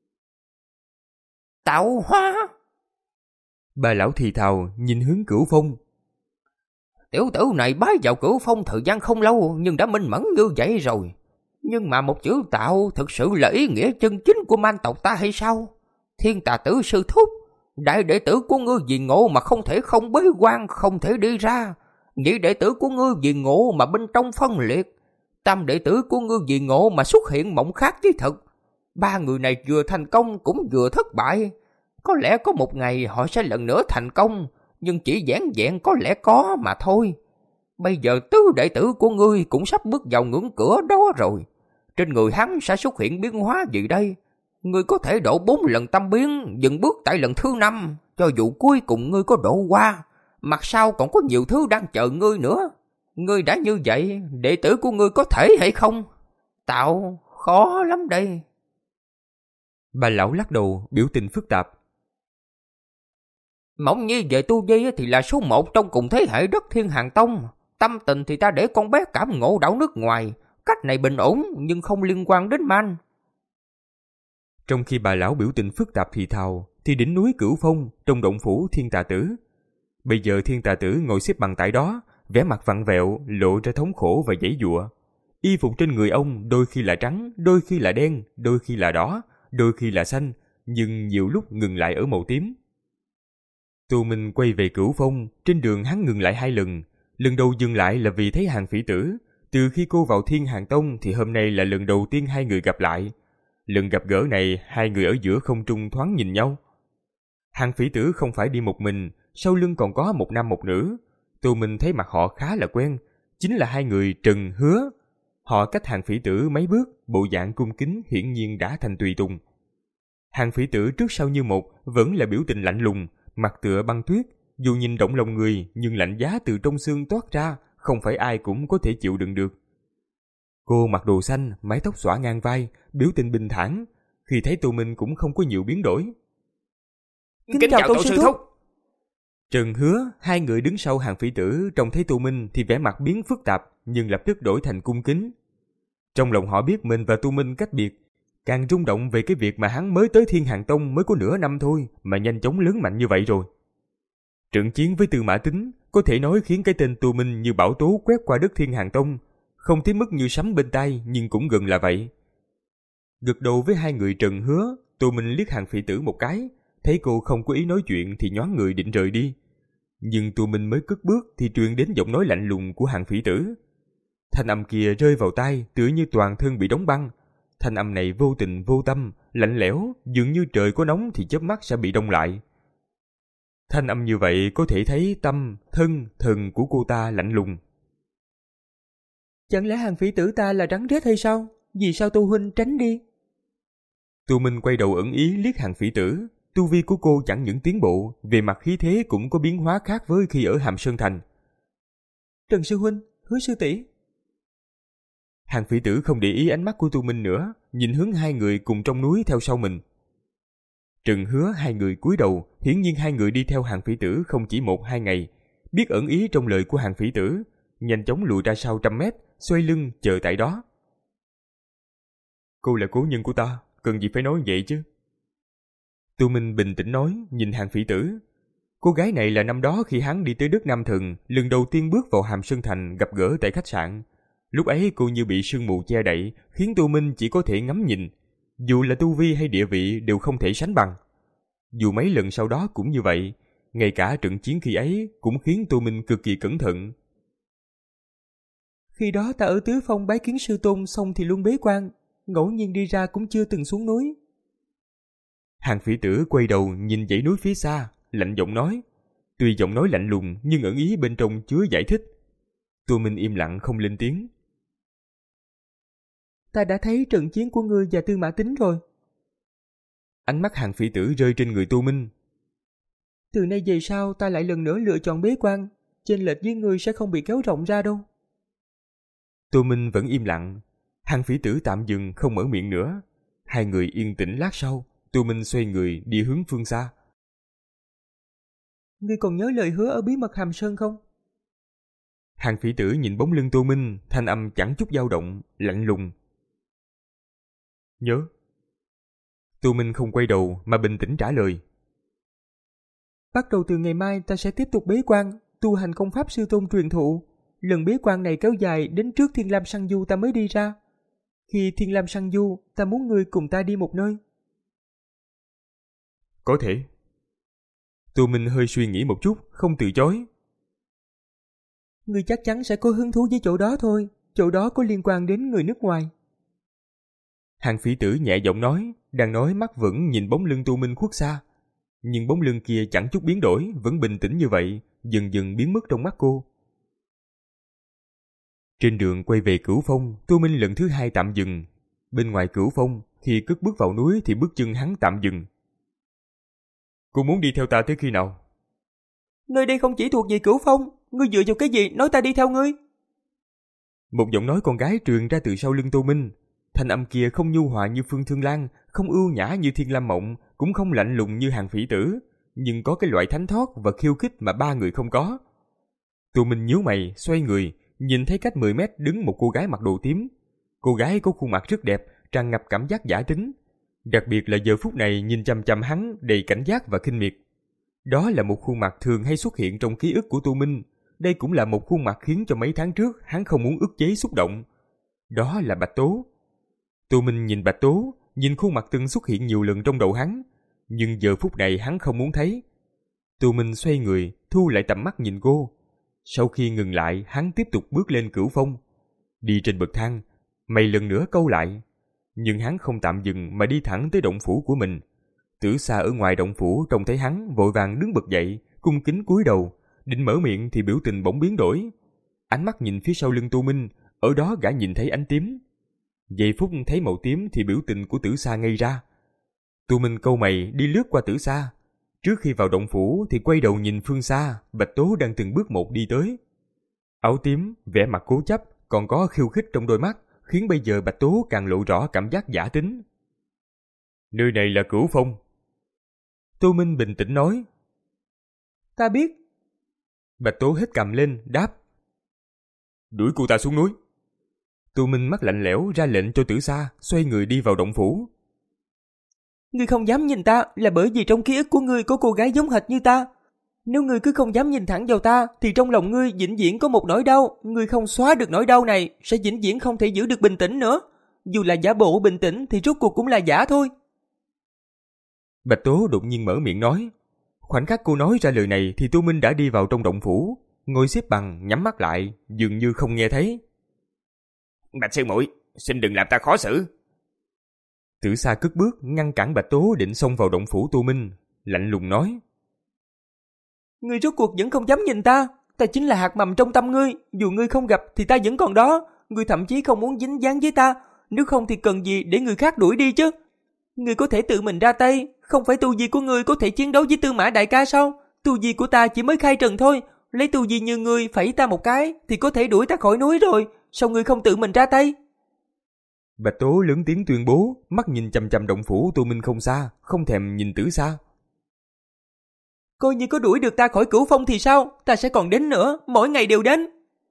S5: Tạo hóa!
S2: Bà lão thì thào nhìn hướng Cửu Phong.
S5: Tiểu tử này bái vào Cửu Phong thời gian không lâu nhưng đã minh mẫn như vậy rồi. Nhưng mà một chữ tạo thực sự là ý nghĩa chân chính của man tộc ta hay sao? Thiên Tà Tử sư thúc, đại đệ tử của ngươi vì ngộ mà không thể không bế quan, không thể đi ra. Nhị đệ tử của ngươi vì ngộ mà bên trong phân liệt. Tam đệ tử của ngươi vì ngộ mà xuất hiện mộng khác với thật. Ba người này vừa thành công cũng vừa thất bại. Có lẽ có một ngày họ sẽ lần nữa thành công, nhưng chỉ vẻn vẹn có lẽ có mà thôi. Bây giờ tứ đệ tử của ngươi cũng sắp bước vào ngưỡng cửa đó rồi. Trên người hắn sẽ xuất hiện biến hóa gì đây? Ngươi có thể độ bốn lần tâm biến, dừng bước tại lần thứ năm. Cho dù cuối cùng ngươi có độ qua, mặt sau còn có nhiều thứ đang chờ ngươi nữa. Ngươi đã như vậy, đệ tử của ngươi có thể hay không? Tạo khó lắm đây.
S2: Bà lão lắc đầu, biểu tình phức tạp.
S5: Mộng Nhi về tu vi thì là số một trong cùng thế hệ đất Thiên Hàn Tông. Tâm tình thì ta để con bé cảm ngộ đảo nước ngoài. Cách này bình ổn nhưng không liên quan đến man.
S2: Trong khi bà lão biểu tình phức tạp thì thào, thì đỉnh núi Cửu Phong trong động phủ Thiên Tà Tử. Bây giờ Thiên Tà Tử ngồi xếp bằng tại đó, vẻ mặt vặn vẹo, lộ ra thống khổ và giãy giụa. Y phục trên người ông đôi khi là trắng, đôi khi là đen, đôi khi là đỏ, đôi khi là xanh, nhưng nhiều lúc ngừng lại ở màu tím. Tô Minh quay về Cửu Phong, trên đường hắn ngừng lại hai lần. Lần đầu dừng lại là vì thấy Hàng Phỉ Tử. Từ khi cô vào Thiên Hàn Tông thì hôm nay là lần đầu tiên hai người gặp lại. Lần gặp gỡ này, hai người ở giữa không trung thoáng nhìn nhau. Hàng Phỉ Tử không phải đi một mình, sau lưng còn có một nam một nữ. Tô Minh thấy mặt họ khá là quen, chính là hai người Trần Hứa. Họ cách Hàng Phỉ Tử mấy bước, bộ dạng cung kính hiển nhiên đã thành tùy tùng. Hàng Phỉ Tử trước sau như một, vẫn là biểu tình lạnh lùng, mặt tựa băng tuyết, dù nhìn động lòng người nhưng lạnh giá từ trong xương toát ra, không phải ai cũng có thể chịu đựng được. Cô mặc đồ xanh, mái tóc xõa ngang vai, biểu tình bình thản, khi thấy Tô Minh cũng không có nhiều biến đổi.
S4: Kính, Kính chào, chào Tô Sư Thúc.
S2: Trần Hứa, hai người đứng sau Hàng Phỉ Tử, trông thấy Tô Minh thì vẻ mặt biến phức tạp, nhưng lập tức đổi thành cung kính. Trong lòng họ biết mình và Tô Minh cách biệt, càng rung động về cái việc mà hắn mới tới Thiên Hàn Tông mới có nửa năm thôi mà nhanh chóng lớn mạnh như vậy rồi. Trận chiến với Tư Mã Tính có thể nói khiến cái tên Tô Minh như bão tố quét qua đất Thiên Hàn Tông, không tới mức như sấm bên tai nhưng cũng gần là vậy. Gật đầu với hai người Trần Hứa, Tô Minh liếc Hàng Phỉ Tử một cái, thấy cô không có ý nói chuyện thì nhoáng người định rời đi. Nhưng Tô Minh mới cất bước thì truyền đến giọng nói lạnh lùng của Hàng Phỉ Tử. Thanh âm kia rơi vào tai tựa như toàn thân bị đóng băng. Thanh âm này vô tình vô tâm, lạnh lẽo, dường như trời có nóng thì chớp mắt sẽ bị đông lại. Thanh âm như vậy có thể thấy tâm, thân, thần của cô ta lạnh lùng.
S4: Chẳng lẽ Hàng Phỉ Tử ta là rắn rết hay sao? Vì sao Tô huynh tránh đi?
S2: Tô Minh quay đầu ẩn ý liếc Hàng Phỉ Tử. Tu vi của cô chẳng những tiến bộ, về mặt khí thế cũng có biến hóa khác với khi ở Hàm Sơn Thành.
S4: Trần sư huynh, Hứa sư tỷ.
S2: Hàng Phỉ Tử không để ý ánh mắt của Tô Minh nữa, nhìn hướng hai người cùng trong núi theo sau mình. Trần Hứa hai người cúi đầu, hiển nhiên hai người đi theo Hàng Phỉ Tử không chỉ một hai ngày, biết ẩn ý trong lời của Hàng Phỉ Tử, nhanh chóng lùi ra sau trăm mét, xoay lưng chờ tại đó. Cô là cố nhân của ta, cần gì phải nói vậy chứ? Tô Minh bình tĩnh nói, nhìn Hàng Phỉ Tử. Cô gái này là năm đó khi hắn đi tới đất Nam Thần, lần đầu tiên bước vào Hàm Sơn Thành gặp gỡ tại khách sạn. Lúc ấy cô như bị sương mù che đậy, khiến Tô Minh chỉ có thể ngắm nhìn. Dù là tu vi hay địa vị đều không thể sánh bằng. Dù mấy lần sau đó cũng như vậy, ngay cả trận chiến khi ấy cũng khiến Tô Minh cực kỳ cẩn thận.
S4: Khi đó ta ở Tứ Phong bái kiến sư tôn xong thì luôn bế quan, ngẫu nhiên đi ra cũng chưa từng xuống núi.
S2: Hàng Phỉ Tử quay đầu nhìn dãy núi phía xa, lạnh giọng nói. Tuy giọng nói lạnh lùng nhưng ẩn ý bên trong chứa giải thích. Tô Minh im lặng không lên tiếng.
S4: Ta đã thấy trận chiến của ngươi và Tư Mã Tính rồi.
S2: Ánh mắt Hàng Phỉ Tử rơi trên người Tô Minh.
S4: Từ nay về sau ta lại lần nữa lựa chọn bế quan, chênh lệch với ngươi sẽ không bị kéo rộng ra đâu.
S2: Tô Minh vẫn im lặng. Hàng Phỉ Tử tạm dừng không mở miệng nữa. Hai người yên tĩnh lát sau, Tô Minh xoay người đi hướng phương xa.
S4: Ngươi còn nhớ lời hứa ở bí mật Hàm Sơn không?
S2: Hàng Phỉ Tử nhìn bóng lưng Tô Minh, thanh âm chẳng chút dao động, lạnh lùng. Nhớ. Tô Minh không quay đầu mà bình tĩnh trả lời.
S4: Bắt đầu từ ngày mai ta sẽ tiếp tục bế quan, tu hành công pháp sư tôn truyền thụ. Lần bế quan này kéo dài đến trước Thiên Lam Săn Du ta mới đi ra. Khi Thiên Lam Săn Du, ta muốn ngươi cùng ta đi một nơi.
S2: Có thể. Tô Minh hơi suy nghĩ một chút, không từ chối.
S4: Ngươi chắc chắn sẽ có hứng thú với chỗ đó thôi, chỗ đó có liên quan đến người nước ngoài.
S2: Hàng Phỉ Tử nhẹ giọng nói, đang nói mắt vẫn nhìn bóng lưng Tô Minh khuất xa. Nhưng bóng lưng kia chẳng chút biến đổi, vẫn bình tĩnh như vậy, dần dần biến mất trong mắt cô. Trên đường quay về Cửu Phong, Tô Minh lần thứ hai tạm dừng. Bên ngoài Cửu Phong, khi cất bước vào núi thì bước chân hắn tạm dừng. Cô muốn đi theo ta tới khi nào?
S4: Nơi đây không chỉ thuộc về Cửu Phong, ngươi dựa vào cái gì nói ta đi theo ngươi?
S2: Một giọng nói con gái truyền ra từ sau lưng Tô Minh. Thanh âm kia không nhu hòa như Phương Thương Lan, không ưu nhã như Thiên Lam Mộng, cũng không lạnh lùng như Hàng Phỉ Tử, nhưng có cái loại thánh thoát và khiêu khích mà ba người không có. Tô Minh nhíu mày, xoay người, nhìn thấy cách mười mét đứng một cô gái mặc đồ tím. Cô gái có khuôn mặt rất đẹp, tràn ngập cảm giác giả tính. Đặc biệt là giờ phút này nhìn chằm chằm hắn đầy cảnh giác và khinh miệt. Đó là một khuôn mặt thường hay xuất hiện trong ký ức của Tô Minh. Đây cũng là một khuôn mặt khiến cho mấy tháng trước hắn không muốn ức chế xúc động. Đó là Bạch Tố. Tô Minh nhìn Bạch Tố, nhìn khuôn mặt từng xuất hiện nhiều lần trong đầu hắn, nhưng giờ phút này hắn không muốn thấy. Tô Minh xoay người, thu lại tầm mắt nhìn cô. Sau khi ngừng lại, hắn tiếp tục bước lên Cửu Phong. Đi trên bậc thang, mày lần nữa câu lại. Nhưng hắn không tạm dừng mà đi thẳng tới động phủ của mình. Tử Sa ở ngoài động phủ trông thấy hắn vội vàng đứng bật dậy, cung kính cúi đầu, định mở miệng thì biểu tình bỗng biến đổi. Ánh mắt nhìn phía sau lưng Tô Minh, ở đó gã nhìn thấy ánh tím. Giây phút thấy màu tím thì biểu tình của Tử Sa ngây ra. Tô Minh câu mày đi lướt qua Tử Sa. Trước khi vào động phủ thì quay đầu nhìn phương xa, Bạch Tố đang từng bước một đi tới. Áo tím, vẻ mặt cố chấp, còn có khiêu khích trong đôi mắt, khiến bây giờ Bạch Tố càng lộ rõ cảm giác giả tính. Nơi này là Cửu Phong. Tô Minh bình tĩnh nói.
S4: Ta biết.
S2: Bạch Tố hết cầm lên, đáp. Đuổi cô ta xuống núi. Tô Minh mắt lạnh lẽo ra lệnh cho Tử Sa xoay người đi vào động phủ.
S4: Ngươi không dám nhìn ta là bởi vì trong ký ức của ngươi có cô gái giống hệt như ta. Nếu ngươi cứ không dám nhìn thẳng vào ta thì trong lòng ngươi vĩnh viễn có một nỗi đau. Ngươi không xóa được nỗi đau này sẽ vĩnh viễn không thể giữ được bình tĩnh nữa. Dù là giả bộ bình tĩnh thì rốt cuộc cũng là giả thôi.
S2: Bạch Tố đột nhiên mở miệng nói. Khoảnh khắc cô nói ra lời này thì Tô Minh đã đi vào trong động phủ, ngồi xếp bằng nhắm mắt lại, dường như không nghe thấy.
S3: Bạch sư muội, xin đừng làm ta khó xử.
S2: Tử Sa cất bước ngăn cản Bạch Tố định xông vào động phủ Tô Minh, lạnh lùng nói.
S4: Ngươi rốt cuộc vẫn không dám nhìn ta. Ta chính là hạt mầm trong tâm ngươi. Dù ngươi không gặp thì ta vẫn còn đó. Ngươi thậm chí không muốn dính dáng với ta. Nếu không thì cần gì để người khác đuổi đi chứ. Ngươi có thể tự mình ra tay. Không phải tu vi của ngươi có thể chiến đấu với Tư Mã đại ca sao? Tu vi của ta chỉ mới khai trần thôi. Lấy tu vi như ngươi phẩy ta một cái thì có thể đuổi ta khỏi núi rồi. Sao ngươi không tự mình ra tay?
S2: Bạch Tố lớn tiếng tuyên bố, mắt nhìn chằm chằm động phủ Tô Minh không xa, không thèm nhìn Tử Sa.
S4: Coi như có đuổi được ta khỏi Cửu Phong thì sao? Ta sẽ còn đến nữa, mỗi ngày đều đến.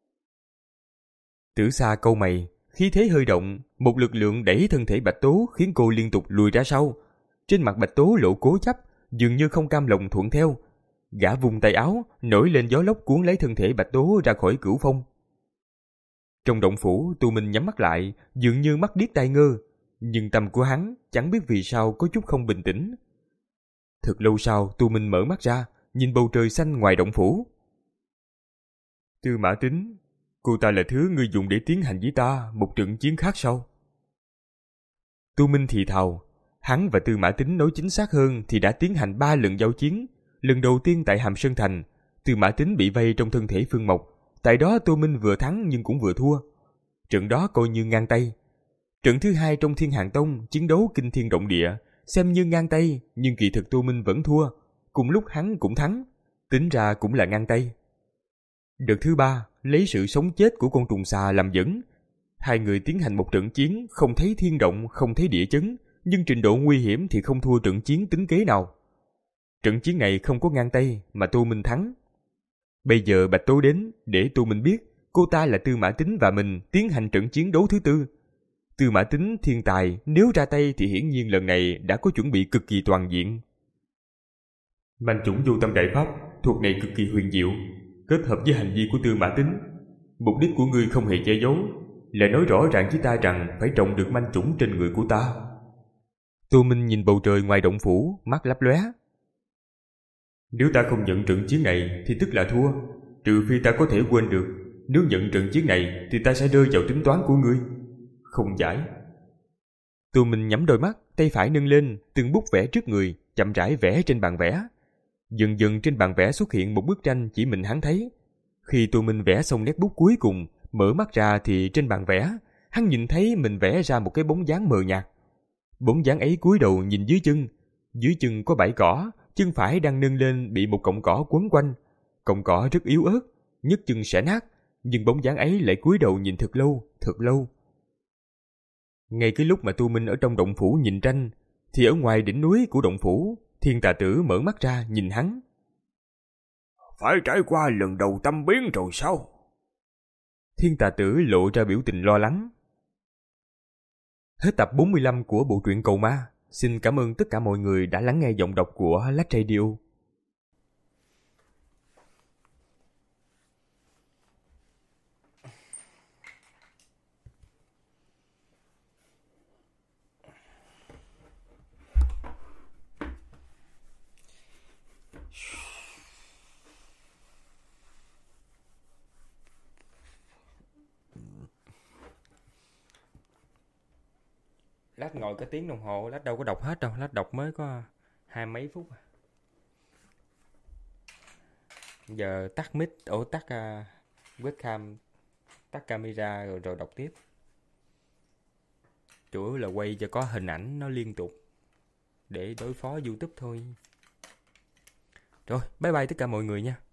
S2: Tử Sa câu mày, khí thế hơi động, một lực lượng đẩy thân thể Bạch Tố khiến cô liên tục lùi ra sau. Trên mặt Bạch Tố lộ cố chấp, dường như không cam lòng thuận theo. Gã vùng tay áo, nổi lên gió lốc cuốn lấy thân thể Bạch Tố ra khỏi Cửu Phong. Trong động phủ, Tô Minh nhắm mắt lại, dường như mắt điếc tai ngơ, nhưng tâm của hắn chẳng biết vì sao có chút không bình tĩnh. Thật lâu sau, Tô Minh mở mắt ra, nhìn bầu trời xanh ngoài động phủ. Tư Mã Tính, cô ta là thứ ngươi dùng để tiến hành với ta một trận chiến khác sao? Tô Minh thì thào, hắn và Tư Mã Tính nói chính xác hơn thì đã tiến hành ba lần giao chiến. Lần đầu tiên tại Hàm Sơn Thành, Tư Mã Tính bị vây trong thân thể Phương Mộc. Tại đó Tô Minh vừa thắng nhưng cũng vừa thua. Trận đó coi như ngang tay. Trận thứ hai trong Thiên Hàn Tông, chiến đấu kinh thiên động địa, xem như ngang tay, nhưng kỳ thực Tô Minh vẫn thua. Cùng lúc hắn cũng thắng, tính ra cũng là ngang tay. Đợt thứ ba, lấy sự sống chết của con trùng xà làm dẫn. Hai người tiến hành một trận chiến, không thấy thiên động, không thấy địa chấn, nhưng trình độ nguy hiểm thì không thua trận chiến tính kế nào. Trận chiến này không có ngang tay mà Tô Minh thắng. Bây giờ Bạch Tố đến để Tô Minh biết cô ta là Tư Mã Tính và mình tiến hành trận chiến đấu thứ tư. Tư Mã Tính thiên tài, nếu ra tay thì hiển nhiên lần này đã có chuẩn bị cực kỳ toàn diện. Manh chủng vô tâm đại pháp, thuật này cực kỳ huyền diệu, kết hợp với hành vi của Tư Mã Tính. Mục đích của ngươi không hề che giấu, là nói rõ ràng với ta rằng phải trồng được manh chủng trên người của ta. Tô Minh nhìn bầu trời ngoài động phủ, mắt lấp lóe. Nếu ta không nhận trận chiến này thì tức là thua, trừ phi ta có thể quên được. Nếu nhận trận chiến này thì ta sẽ rơi vào tính toán của ngươi. Không giải. Tô Minh nhắm đôi mắt, tay phải nâng lên, từng bút vẽ trước người, chậm rãi vẽ trên bàn vẽ. Dần dần trên bàn vẽ xuất hiện một bức tranh chỉ mình hắn thấy. Khi Tô Minh vẽ xong nét bút cuối cùng, mở mắt ra thì trên bàn vẽ, hắn nhìn thấy mình vẽ ra một cái bóng dáng mờ nhạt. Bóng dáng ấy cúi đầu nhìn dưới chân. Dưới chân có bãi cỏ, chân phải đang nâng lên bị một cọng cỏ quấn quanh. Cọng cỏ rất yếu ớt, nhấc chân sẽ nát, nhưng bóng dáng ấy lại cúi đầu nhìn thật lâu, thật lâu. Ngay cái lúc mà Tô Minh ở trong động phủ nhìn tranh, thì ở ngoài đỉnh núi của động phủ, Thiên Tà Tử mở mắt ra nhìn hắn.
S3: Phải trải qua lần đầu tâm biến rồi sao?
S2: Thiên Tà Tử lộ ra biểu tình lo lắng. Hết tập bốn mươi lăm của bộ truyện Cầu Ma. Xin cảm ơn tất cả mọi người đã lắng nghe giọng đọc của Lách Radio.
S1: Lát ngồi cái tiếng đồng hồ, Lát đâu có đọc hết đâu, Lát đọc mới có hai mấy phút. Giờ tắt mic, ổ tắt uh, webcam, tắt camera rồi rồi đọc tiếp. Chủ yếu là quay cho có hình ảnh nó liên tục để đối phó YouTube thôi. Rồi, bye bye tất cả mọi người nha.